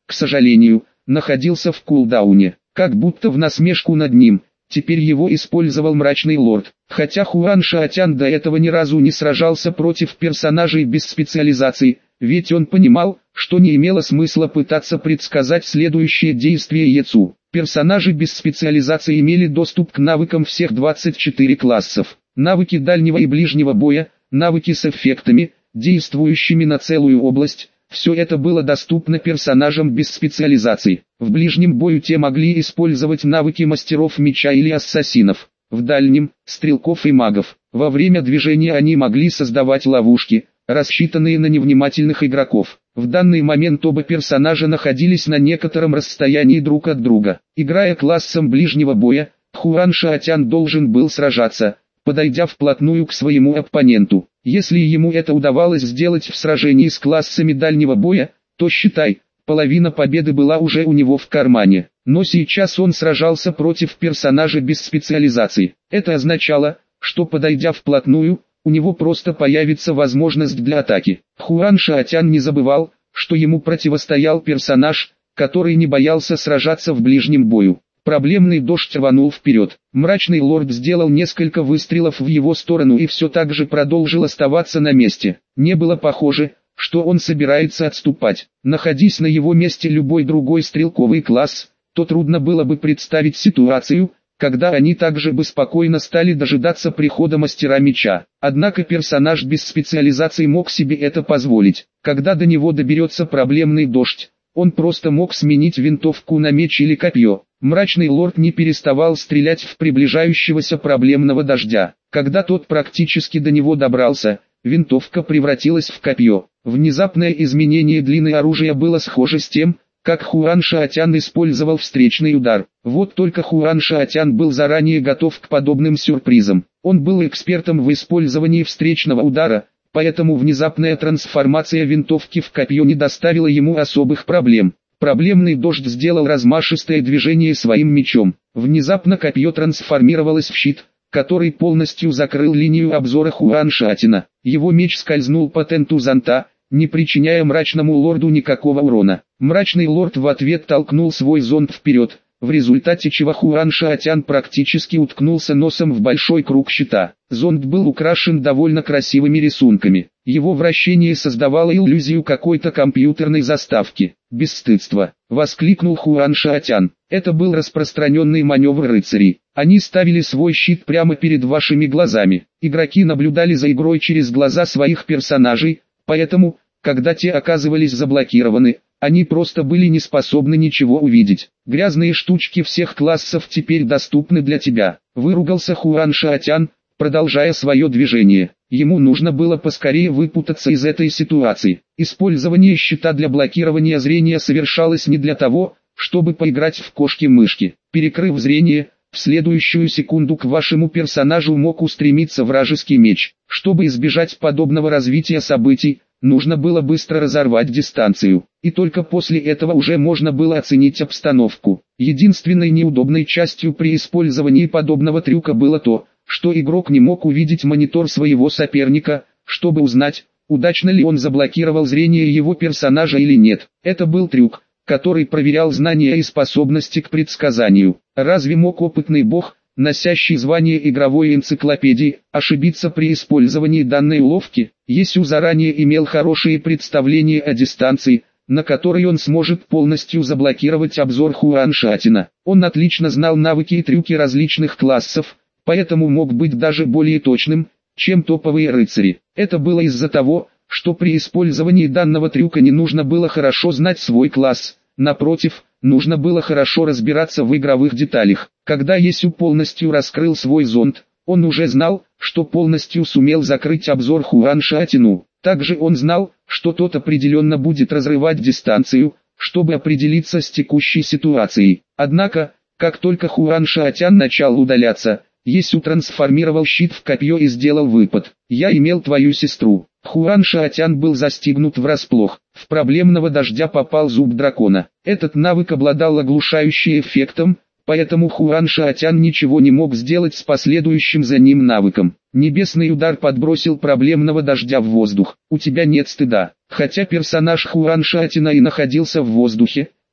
к сожалению, находился в кулдауне, как будто в насмешку над ним. Теперь его использовал мрачный лорд. Хотя Хуан Шаотян до этого ни разу не сражался против персонажей без специализации, ведь он понимал, что не имело смысла пытаться предсказать следующее действие Яцу. Персонажи без специализации имели доступ к навыкам всех двадцати четырёх классов. Навыки дальнего и ближнего боя, навыки с эффектами, действующими на целую область. Все это было доступно персонажам без специализации. В ближнем бою те могли использовать навыки мастеров меча или ассасинов. В дальнем – стрелков и магов. Во время движения они могли создавать ловушки, рассчитанные на невнимательных игроков. В данный момент оба персонажа находились на некотором расстоянии друг от друга. Играя классом ближнего боя, Хуан Шаотян должен был сражаться, подойдя вплотную к своему оппоненту. Если ему это удавалось сделать в сражении с классами дальнего боя, то считай, половина победы была уже у него в кармане. Но сейчас он сражался против персонажа без специализации. Это означало, что подойдя вплотную, у него просто появится возможность для атаки. Хуан Шаотян не забывал, что ему противостоял персонаж, который не боялся сражаться в ближнем бою. Проблемный дождь рванул вперед. Мрачный лорд сделал несколько выстрелов в его сторону и все так же продолжил оставаться на месте. Не было похоже, что он собирается отступать. Находись на его месте любой другой стрелковый класс, то трудно было бы представить ситуацию, когда они также бы спокойно стали дожидаться прихода мастера меча. Однако персонаж без специализации мог себе это позволить. Когда до него доберется проблемный дождь, он просто мог сменить винтовку на меч или копье. Мрачный лорд не переставал стрелять в приближающегося проблемного дождя. Когда тот практически до него добрался, винтовка превратилась в копье. Внезапное изменение длины оружия было схоже с тем, как Хуан Шаотян использовал встречный удар. Вот только Хуан Шаотян был заранее готов к подобным сюрпризам. Он был экспертом в использовании встречного удара, поэтому внезапная трансформация винтовки в копье не доставила ему особых проблем. Проблемный дождь сделал размашистое движение своим мечом. Внезапно копье трансформировалось в щит, который полностью закрыл линию обзора Хуан Шаотяна. Его меч скользнул по тенту зонта, не причиняя мрачному лорду никакого урона. Мрачный лорд в ответ толкнул свой зонт вперед, в результате чего Хуан Шаотян практически уткнулся носом в большой круг щита. Зонт был украшен довольно красивыми рисунками. Его вращение создавало иллюзию какой-то компьютерной заставки. «Бесстыдство!» — воскликнул Хуан Шаотян. Это был распространенный маневр рыцарей. Они ставили свой щит прямо перед вашими глазами. Игроки наблюдали за игрой через глаза своих персонажей, поэтому, когда те оказывались заблокированы, они просто были не способны ничего увидеть. Грязные штучки всех классов теперь доступны для тебя. Выругался Хуан Шаотян, продолжая свое движение. Ему нужно было поскорее выпутаться из этой ситуации. Использование щита для блокирования зрения совершалось не для того, чтобы поиграть в кошки-мышки. Перекрыв зрение, в следующую секунду к вашему персонажу мог устремиться вражеский меч. Чтобы избежать подобного развития событий, нужно было быстро разорвать дистанцию, и только после этого уже можно было оценить обстановку. Единственной неудобной частью при использовании подобного трюка было то, что игрок не мог увидеть монитор своего соперника, чтобы узнать, удачно ли он заблокировал зрение его персонажа или нет. Это был трюк, который проверял знания и способности к предсказанию. Разве мог опытный бог, носящий звание игровой энциклопедии, ошибиться при использовании данной уловки? Есю заранее имел хорошие представления о дистанции, на которой он сможет полностью заблокировать обзор Хуан Шаотяна. Он отлично знал навыки и трюки различных классов, поэтому мог быть даже более точным, чем топовые рыцари. Это было из-за того, что при использовании данного трюка не нужно было хорошо знать свой класс, напротив, нужно было хорошо разбираться в игровых деталях. Когда Есю полностью раскрыл свой зонт, он уже знал, что полностью сумел закрыть обзор Хуан Шаотяну. Также он знал, что тот определенно будет разрывать дистанцию, чтобы определиться с текущей ситуацией. Однако, как только Хуан Шаотян начал удаляться, Есю трансформировал щит в копье и сделал выпад. «Я имел твою сестру». Хуан Шаотян был застигнут врасплох. В проблемного дождя попал зуб дракона. Этот навык обладал оглушающим эффектом, поэтому Хуан Шаотян ничего не мог сделать с последующим за ним навыком. Небесный удар подбросил проблемного дождя в воздух. У тебя нет стыда. Хотя персонаж Хуан Шаотяна и находился в воздухе,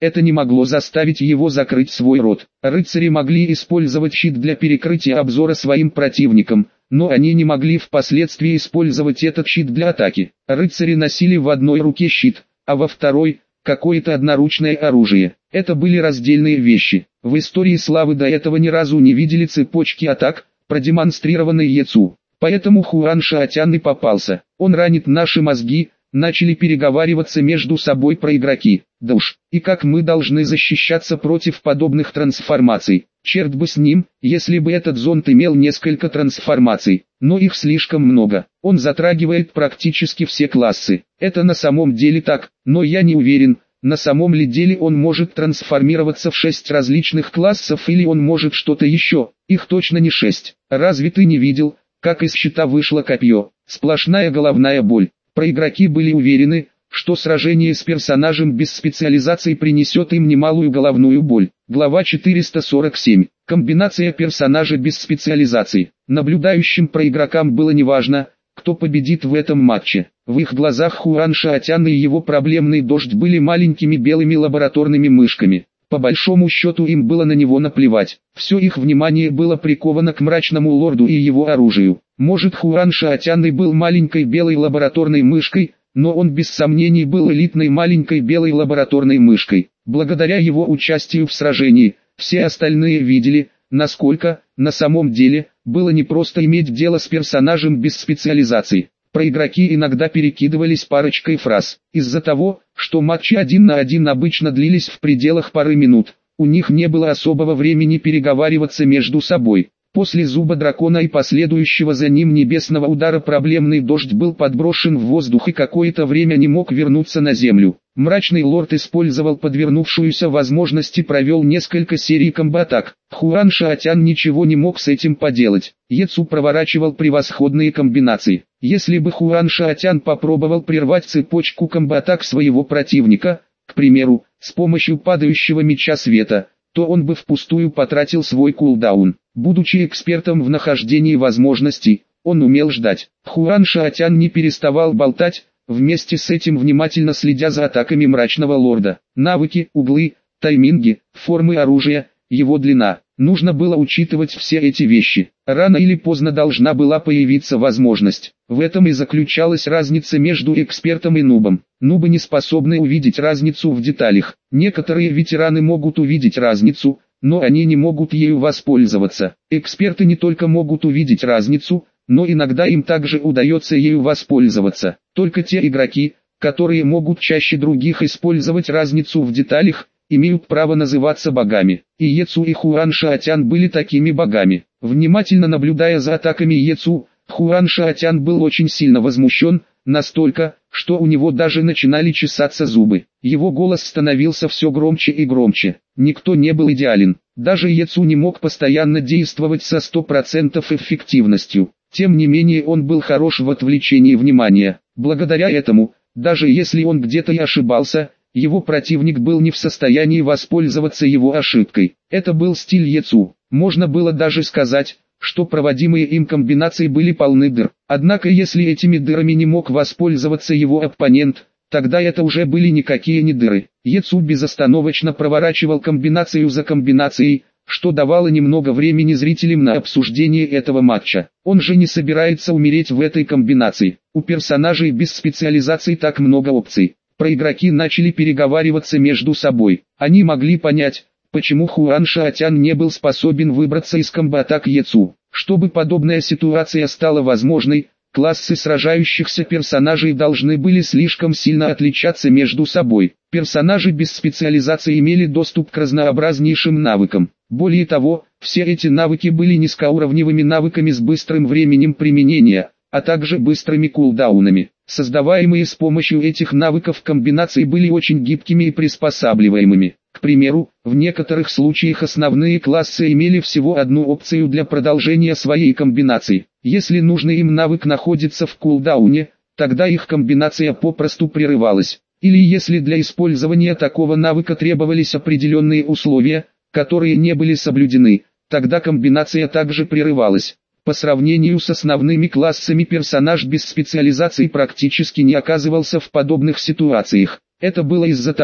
это не могло заставить его закрыть свой рот. Рыцари могли использовать щит для перекрытия обзора своим противникам, но они не могли впоследствии использовать этот щит для атаки. Рыцари носили в одной руке щит, а во второй – какое-то одноручное оружие. Это были раздельные вещи. В истории славы до этого ни разу не видели цепочки атак, продемонстрированные Яцу. Поэтому Хуан Шаотян и попался. Он ранит наши мозги. Начали переговариваться между собой про игроки. Да уж, и как мы должны защищаться против подобных трансформаций. Черт бы с ним, если бы этот зонд имел несколько трансформаций. Но их слишком много. Он затрагивает практически все классы. Это на самом деле так, но я не уверен, на самом ли деле он может трансформироваться в шесть различных классов или он может что-то еще. Их точно не шесть. Разве ты не видел, как из щита вышло копье? Сплошная головная боль. Про игроки были уверены, что сражение с персонажем без специализации принесет им немалую головную боль. Глава четыреста сорок семь. Комбинация персонажа без специализации. Наблюдающим про игрокам было неважно, кто победит в этом матче. В их глазах Хуан Шаотян и его проблемный дождь были маленькими белыми лабораторными мышками. По большому счету им было на него наплевать. Все их внимание было приковано к мрачному лорду и его оружию. Может, Хуан Шаотян и был маленькой белой лабораторной мышкой, но он без сомнений был элитной маленькой белой лабораторной мышкой. Благодаря его участию в сражении, все остальные видели, насколько, на самом деле, было непросто иметь дело с персонажем без специализации. Про игроки иногда перекидывались парочкой фраз. Из-за того, что матчи один на один обычно длились в пределах пары минут, у них не было особого времени переговариваться между собой. После зуба дракона и последующего за ним небесного удара проблемный дождь был подброшен в воздух и какое-то время не мог вернуться на землю. Мрачный лорд использовал подвернувшуюся возможность и провел несколько серий комбо-атак. Хуан Шаотян ничего не мог с этим поделать. Яцу проворачивал превосходные комбинации. Если бы Хуан Шаотян попробовал прервать цепочку комбо-атак своего противника, к примеру, с помощью падающего меча света, то он бы впустую потратил свой кулдаун. Будучи экспертом в нахождении возможностей, он умел ждать. Хуан Шаотян не переставал болтать, вместе с этим внимательно следя за атаками мрачного лорда. Навыки, углы, тайминги, формы оружия, его длина. Нужно было учитывать все эти вещи. Рано или поздно должна была появиться возможность. В этом и заключалась разница между экспертом и нубом. Нубы не способны увидеть разницу в деталях. Некоторые ветераны могут увидеть разницу, но они не могут ею воспользоваться. Эксперты не только могут увидеть разницу, но иногда им также удается ею воспользоваться. Только те игроки, которые могут чаще других использовать разницу в деталях, имеют право называться богами. И Яцу и Хуан Шаотян были такими богами. Внимательно наблюдая за атаками Яцу, Хуан Шаотян был очень сильно возмущен, настолько, что у него даже начинали чесаться зубы. Его голос становился все громче и громче. Никто не был идеален. Даже Яцу не мог постоянно действовать со сто процентов эффективностью. Тем не менее он был хорош в отвлечении внимания. Благодаря этому, даже если он где-то и ошибался, его противник был не в состоянии воспользоваться его ошибкой. Это был стиль Яцу. Можно было даже сказать, что проводимые им комбинации были полны дыр. Однако если этими дырами не мог воспользоваться его оппонент, тогда это уже были никакие не дыры. Яцу безостановочно проворачивал комбинацию за комбинацией, что давало немного времени зрителям на обсуждение этого матча. Он же не собирается умереть в этой комбинации. У персонажей без специализации так много опций. Про игроки начали переговариваться между собой. Они могли понять, почему Хуан Шаотян не был способен выбраться из комбо-атак Яцу. Чтобы подобная ситуация стала возможной, классы сражающихся персонажей должны были слишком сильно отличаться между собой. Персонажи без специализации имели доступ к разнообразнейшим навыкам. Более того, все эти навыки были низкоуровневыми навыками с быстрым временем применения, а также быстрыми кулдаунами. Создаваемые с помощью этих навыков комбинации были очень гибкими и приспосабливаемыми. К примеру, в некоторых случаях основные классы имели всего одну опцию для продолжения своей комбинации. Если нужный им навык находится в кулдауне, тогда их комбинация попросту прерывалась. Или если для использования такого навыка требовались определенные условия, которые не были соблюдены, тогда комбинация также прерывалась. По сравнению с основными классами персонаж без специализации практически не оказывался в подобных ситуациях. Это было из-за того,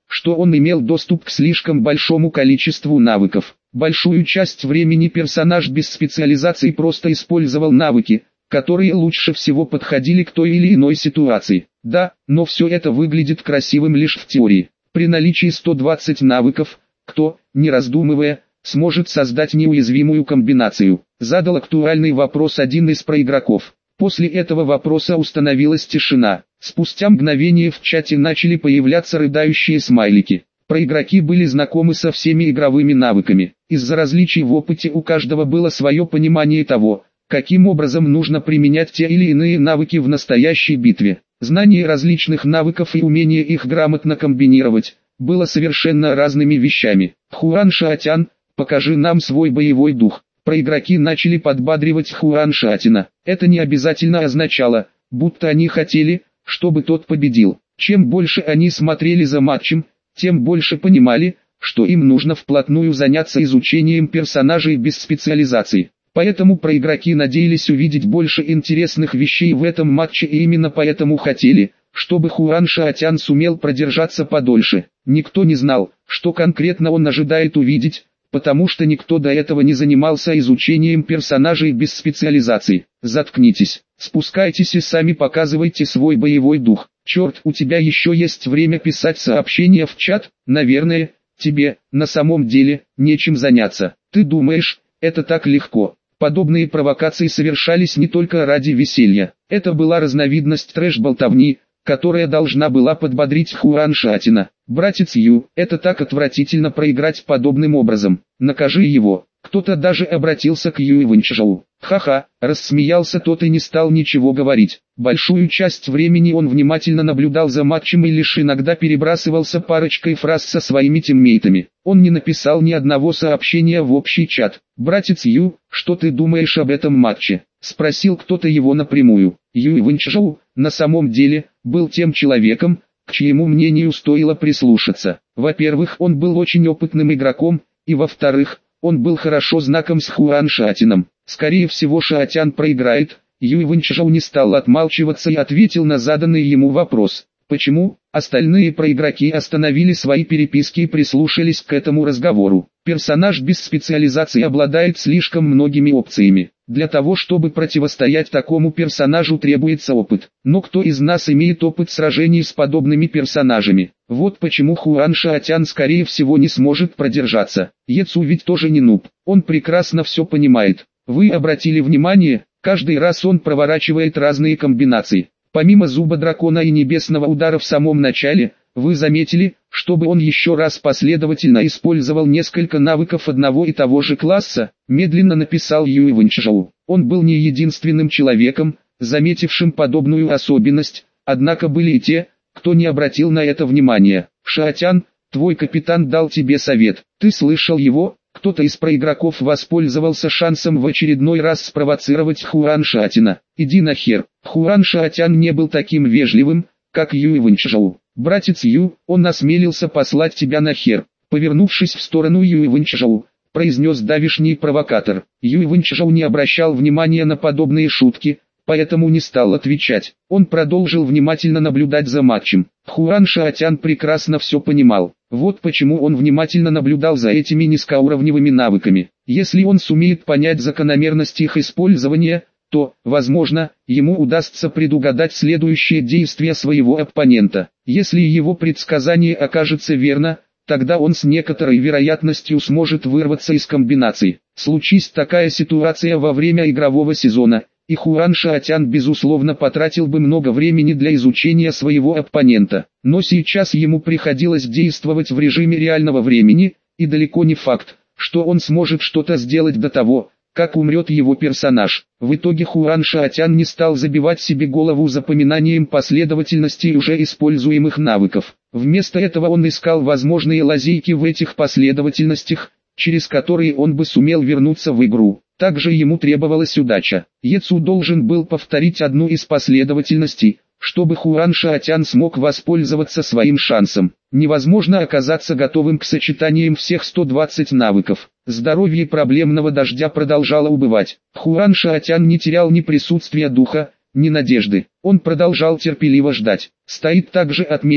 что он имел доступ к слишком большому количеству навыков. Большую часть времени персонаж без специализации просто использовал навыки, которые лучше всего подходили к той или иной ситуации. Да, но все это выглядит красивым лишь в теории. При наличии ста двадцати навыков, кто, не раздумывая, сможет создать неуязвимую комбинацию? Задал актуальный вопрос один из проигроков. После этого вопроса установилась тишина. Спустя мгновение в чате начали появляться рыдающие смайлики. Проигроки были знакомы со всеми игровыми навыками. Из-за различий в опыте у каждого было свое понимание того, каким образом нужно применять те или иные навыки в настоящей битве. Знание различных навыков и умение их грамотно комбинировать было совершенно разными вещами. Хуан Шаотян, покажи нам свой боевой дух. Проигроки начали подбадривать Хуан Шаотяна. Это не обязательно означало, будто они хотели, чтобы тот победил. Чем больше они смотрели за матчем, тем больше понимали, что им нужно вплотную заняться изучением персонажей без специализации. Поэтому проигроки надеялись увидеть больше интересных вещей в этом матче и именно поэтому хотели, чтобы Хуан Шаотян сумел продержаться подольше. Никто не знал, что конкретно он ожидает увидеть, потому что никто до этого не занимался изучением персонажей без специализации. Заткнитесь, спускайтесь и сами показывайте свой боевой дух. Черт, у тебя еще есть время писать сообщения в чат? Наверное, тебе, на самом деле, нечем заняться. Ты думаешь, это так легко? Подобные провокации совершались не только ради веселья. Это была разновидность трэш-болтовни, которая должна была подбодрить Хуан Шаотяна. Братец Ю, это так отвратительно проиграть подобным образом. Накажи его. Кто-то даже обратился к Юй Вэньчжоу. Ха-ха, рассмеялся тот и не стал ничего говорить. Большую часть времени он внимательно наблюдал за матчем и лишь иногда перебрасывался парочкой фраз со своими тиммейтами. Он не написал ни одного сообщения в общий чат. «Братец Ю, что ты думаешь об этом матче?» — спросил кто-то его напрямую. Юй Вэньчжоу, на самом деле, был тем человеком, к чьему мнению стоило прислушаться. Во-первых, он был очень опытным игроком, и во-вторых, он был хорошо знаком с Хуан Шаотяном. Скорее всего Шаотян проиграет. Юй Вэньчжоу не стал отмалчиваться и ответил на заданный ему вопрос. Почему? Остальные проигроки остановили свои переписки и прислушались к этому разговору. Персонаж без специализации обладает слишком многими опциями. Для того, чтобы противостоять такому персонажу, требуется опыт. Но кто из нас имеет опыт сражений с подобными персонажами? Вот почему Хуан Шаотян скорее всего не сможет продержаться. Ецу ведь тоже не нуб. Он прекрасно все понимает. Вы обратили внимание, каждый раз он проворачивает разные комбинации. Помимо зуба дракона и небесного удара в самом начале, вы заметили, чтобы он еще раз последовательно использовал несколько навыков одного и того же класса, медленно написал Юй Вэньчжоу. Он был не единственным человеком, заметившим подобную особенность, однако были и те, кто не обратил на это внимания. Шаотян, твой капитан дал тебе совет, ты слышал его? Кто-то из проигроков воспользовался шансом в очередной раз спровоцировать Хуан Шаотяна. Иди нахер. Хуан Шаотян не был таким вежливым, как Юй Вэньчжоу. Братец Ю, он осмелился послать тебя нахер. Повернувшись в сторону Юй Вэньчжоу, произнес давишний провокатор. Юй Вэньчжоу не обращал внимания на подобные шутки, поэтому не стал отвечать. Он продолжил внимательно наблюдать за матчем. Хуан Шаотян прекрасно все понимал. Вот почему он внимательно наблюдал за этими низкоуровневыми навыками. Если он сумеет понять закономерность их использования, то, возможно, ему удастся предугадать следующее действие своего оппонента. Если его предсказание окажется верно, тогда он с некоторой вероятностью сможет вырваться из комбинаций. Случись такая ситуация во время игрового сезона, и Хуан Шаотян безусловно потратил бы много времени для изучения своего оппонента. Но сейчас ему приходилось действовать в режиме реального времени, и далеко не факт, что он сможет что-то сделать до того, как умрет его персонаж. В итоге Хуан Шаотян не стал забивать себе голову запоминанием последовательности уже используемых навыков. Вместо этого он искал возможные лазейки в этих последовательностях, через которые он бы сумел вернуться в игру. Также ему требовалась удача. Ецу должен был повторить одну из последовательностей, чтобы Хуан Шаотян смог воспользоваться своим шансом. Невозможно оказаться готовым к сочетаниям всех ста двадцати навыков. Здоровье проблемного дождя продолжало убывать. Хуан Шаотян не терял ни присутствия духа, ни надежды. Он продолжал терпеливо ждать. Стоит также отметить,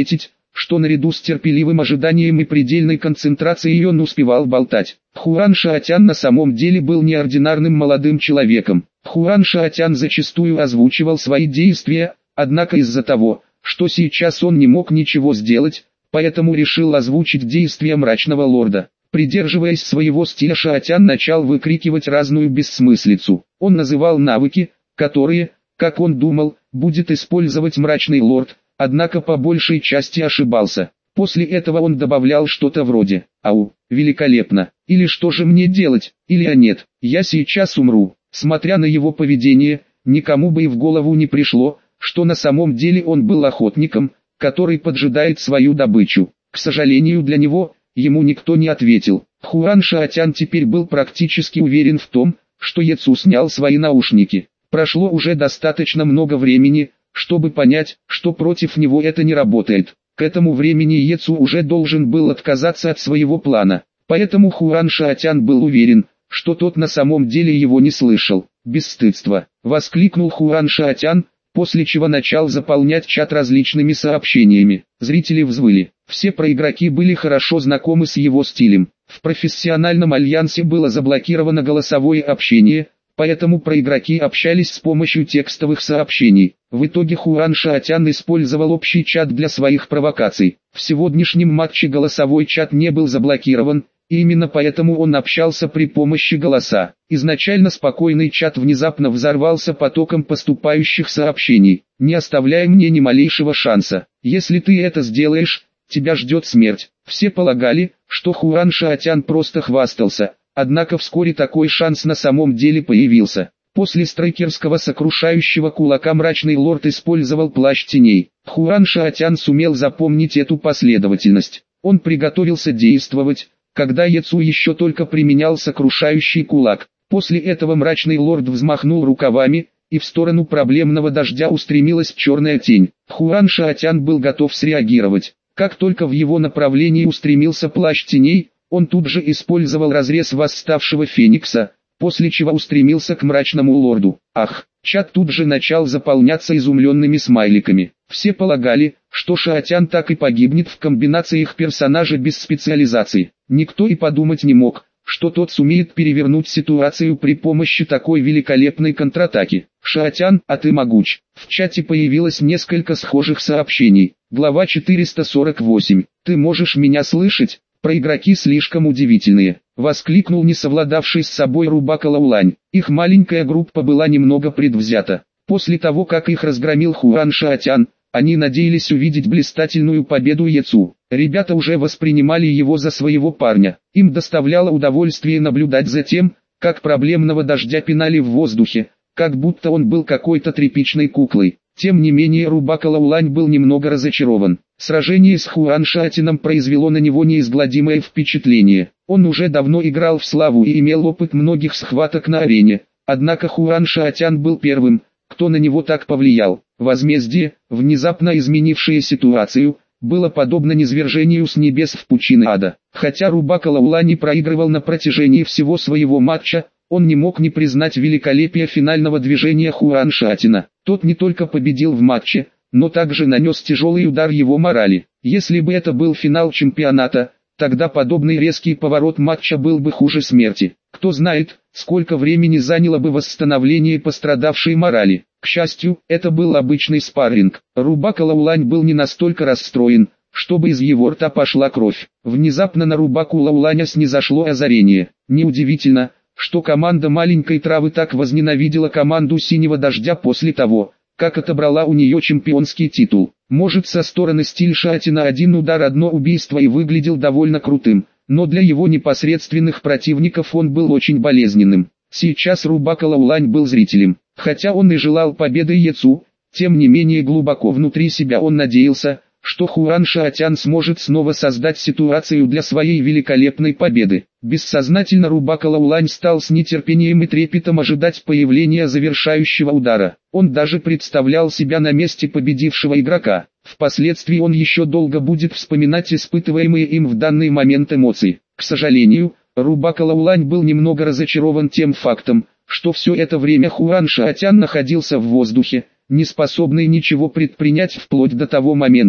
что наряду с терпеливым ожиданием и предельной концентрацией он успевал болтать. Хуан Шаотян на самом деле был неординарным молодым человеком. Хуан Шаотян зачастую озвучивал свои действия, однако из-за того, что сейчас он не мог ничего сделать, поэтому решил озвучить действия мрачного лорда. Придерживаясь своего стиля, Шаотян начал выкрикивать разную бессмыслицу. Он называл навыки, которые, как он думал, будет использовать мрачный лорд, однако по большей части ошибался. После этого он добавлял что-то вроде «Ау, великолепно», или «Что же мне делать», или «А нет, я сейчас умру». Смотря на его поведение, никому бы и в голову не пришло, что на самом деле он был охотником, который поджидает свою добычу. К сожалению для него, ему никто не ответил. Хуан Шаотян теперь был практически уверен в том, что Ецу снял свои наушники. Прошло уже достаточно много времени, чтобы понять, что против него это не работает. К этому времени Ецу уже должен был отказаться от своего плана. Поэтому Хуан Шаотян был уверен, что тот на самом деле его не слышал. «Бесстыдство!» — воскликнул Хуан Шаотян, после чего начал заполнять чат различными сообщениями. Зрители взвыли. Все проигроки были хорошо знакомы с его стилем. В профессиональном альянсе было заблокировано голосовое общение, поэтому проигроки общались с помощью текстовых сообщений. В итоге Хуан Шаотян использовал общий чат для своих провокаций. В сегодняшнем матче голосовой чат не был заблокирован, и именно поэтому он общался при помощи голоса. Изначально спокойный чат внезапно взорвался потоком поступающих сообщений. «Не оставляй мне ни малейшего шанса. Если ты это сделаешь, тебя ждет смерть». Все полагали, что Хуан Шаотян просто хвастался, однако вскоре такой шанс на самом деле появился. После страйкерского сокрушающего кулака мрачный лорд использовал плащ теней. Хуан Шаотян сумел запомнить эту последовательность. Он приготовился действовать, когда Ецу еще только применял сокрушающий кулак. После этого мрачный лорд взмахнул рукавами, и в сторону проблемного дождя устремилась черная тень. Хуан Шаотян был готов среагировать. Как только в его направлении устремился плащ теней, он тут же использовал разрез восставшего феникса, после чего устремился к мрачному лорду. Ах, чат тут же начал заполняться изумленными смайликами. Все полагали, что Шаотян так и погибнет в комбинациях персонажа без специализации. Никто и подумать не мог, что тот сумеет перевернуть ситуацию при помощи такой великолепной контратаки. «Шаотян, а ты могуч». В чате появилось несколько схожих сообщений. Глава четыреста сорок восемь. «Ты можешь меня слышать?» «Проигроки слишком удивительные», — воскликнул не совладавший с собой Рубака Лаулань. Их маленькая группа была немного предвзята. После того, как их разгромил Хуан Шаотян, они надеялись увидеть блистательную победу Ецу. Ребята уже воспринимали его за своего парня. Им доставляло удовольствие наблюдать за тем, как проблемного дождя пинали в воздухе, как будто он был какой-то тряпичной куклой. Тем не менее Рубака Лаулань был немного разочарован. Сражение с Хуан Шаотяном произвело на него неизгладимое впечатление. Он уже давно играл в славу и имел опыт многих схваток на арене, однако Хуан Шаотян был первым, кто на него так повлиял. Возмездие, внезапно изменившее ситуацию, было подобно низвержению с небес в пучины ада. Хотя Рубака Лаулань проигрывал на протяжении всего своего матча, он не мог не признать великолепие финального движения Хуан Шаотяна. Тот не только победил в матче, но также нанес тяжелый удар его морали. Если бы это был финал чемпионата, тогда подобный резкий поворот матча был бы хуже смерти. Кто знает, сколько времени заняло бы восстановление пострадавшей морали. К счастью, это был обычный спарринг. Рубака Лаулань был не настолько расстроен, чтобы из его рта пошла кровь. Внезапно на Рубаку Лауланя снизошло озарение. Неудивительно, что команда маленькой травы так возненавидела команду синего дождя после того, как отобрала у нее чемпионский титул. Может, со стороны стиль Шаотяна один удар одно убийство и выглядел довольно крутым, но для его непосредственных противников он был очень болезненным. Сейчас Рубака Лаулань был зрителем. Хотя он и желал победы Ецу, тем не менее глубоко внутри себя он надеялся, что Хуан Шаотян сможет снова создать ситуацию для своей великолепной победы. Бессознательно Рубака Лаулань стал с нетерпением и трепетом ожидать появления завершающего удара. Он даже представлял себя на месте победившего игрока. Впоследствии он еще долго будет вспоминать испытываемые им в данный момент эмоции. К сожалению, Рубака Лаулань был немного разочарован тем фактом, что все это время Хуан Шаотян находился в воздухе, не способный ничего предпринять вплоть до того момента,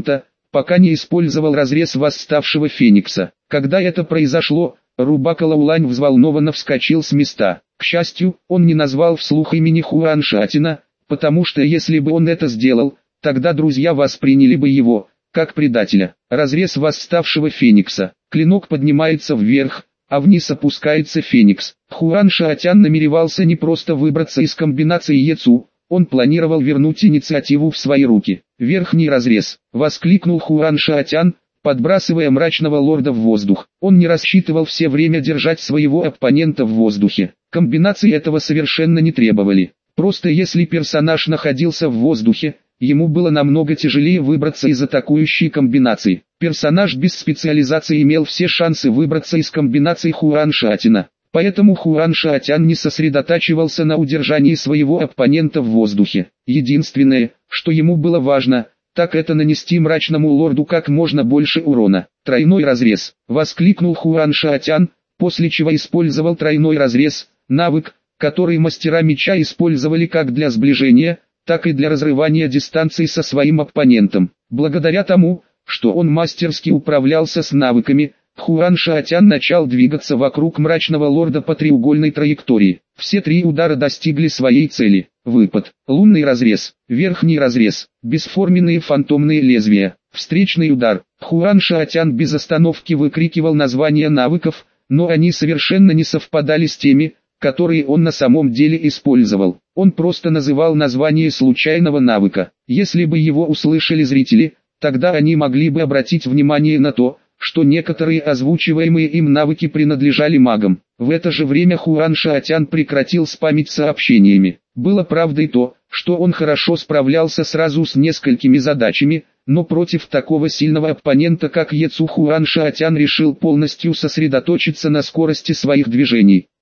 пока не использовал разрез восставшего феникса. Когда это произошло, Рубака Лаулань взволнованно вскочил с места. К счастью, он не назвал вслух имени Хуан Шаотина, потому что если бы он это сделал, тогда друзья восприняли бы его, как предателя. Разрез восставшего феникса. Клинок поднимается вверх, а вниз опускается феникс. Хуан Шаотян намеревался не просто выбраться из комбинации Ецу, он планировал вернуть инициативу в свои руки. «Верхний разрез!» — воскликнул Хуан Шаотян, подбрасывая мрачного лорда в воздух. Он не рассчитывал все время держать своего оппонента в воздухе. Комбинации этого совершенно не требовали. Просто если персонаж находился в воздухе, ему было намного тяжелее выбраться из атакующей комбинации. Персонаж без специализации имел все шансы выбраться из комбинации Хуан Шаотяна. Поэтому Хуан Шаотян не сосредотачивался на удержании своего оппонента в воздухе. Единственное, что ему было важно, так это нанести мрачному лорду как можно больше урона. «Тройной разрез!» — воскликнул Хуан Шаотян, после чего использовал тройной разрез, навык, который мастера меча использовали как для сближения, так и для разрывания дистанции со своим оппонентом. Благодаря тому, что он мастерски управлялся с навыками, Хуан Шаотян начал двигаться вокруг мрачного лорда по треугольной траектории. Все три удара достигли своей цели. Выпад, лунный разрез, верхний разрез, бесформенные фантомные лезвия, встречный удар. Хуан Шаотян без остановки выкрикивал названия навыков, но они совершенно не совпадали с теми, которые он на самом деле использовал. Он просто называл название случайного навыка. Если бы его услышали зрители, тогда они могли бы обратить внимание на то, что некоторые озвучиваемые им навыки принадлежали магам. В это же время Хуан Шаотян прекратил спамить сообщениями. Было правдой то, что он хорошо справлялся сразу с несколькими задачами, но против такого сильного оппонента как Ецу Хуан Шаотян решил полностью сосредоточиться на скорости своих движений.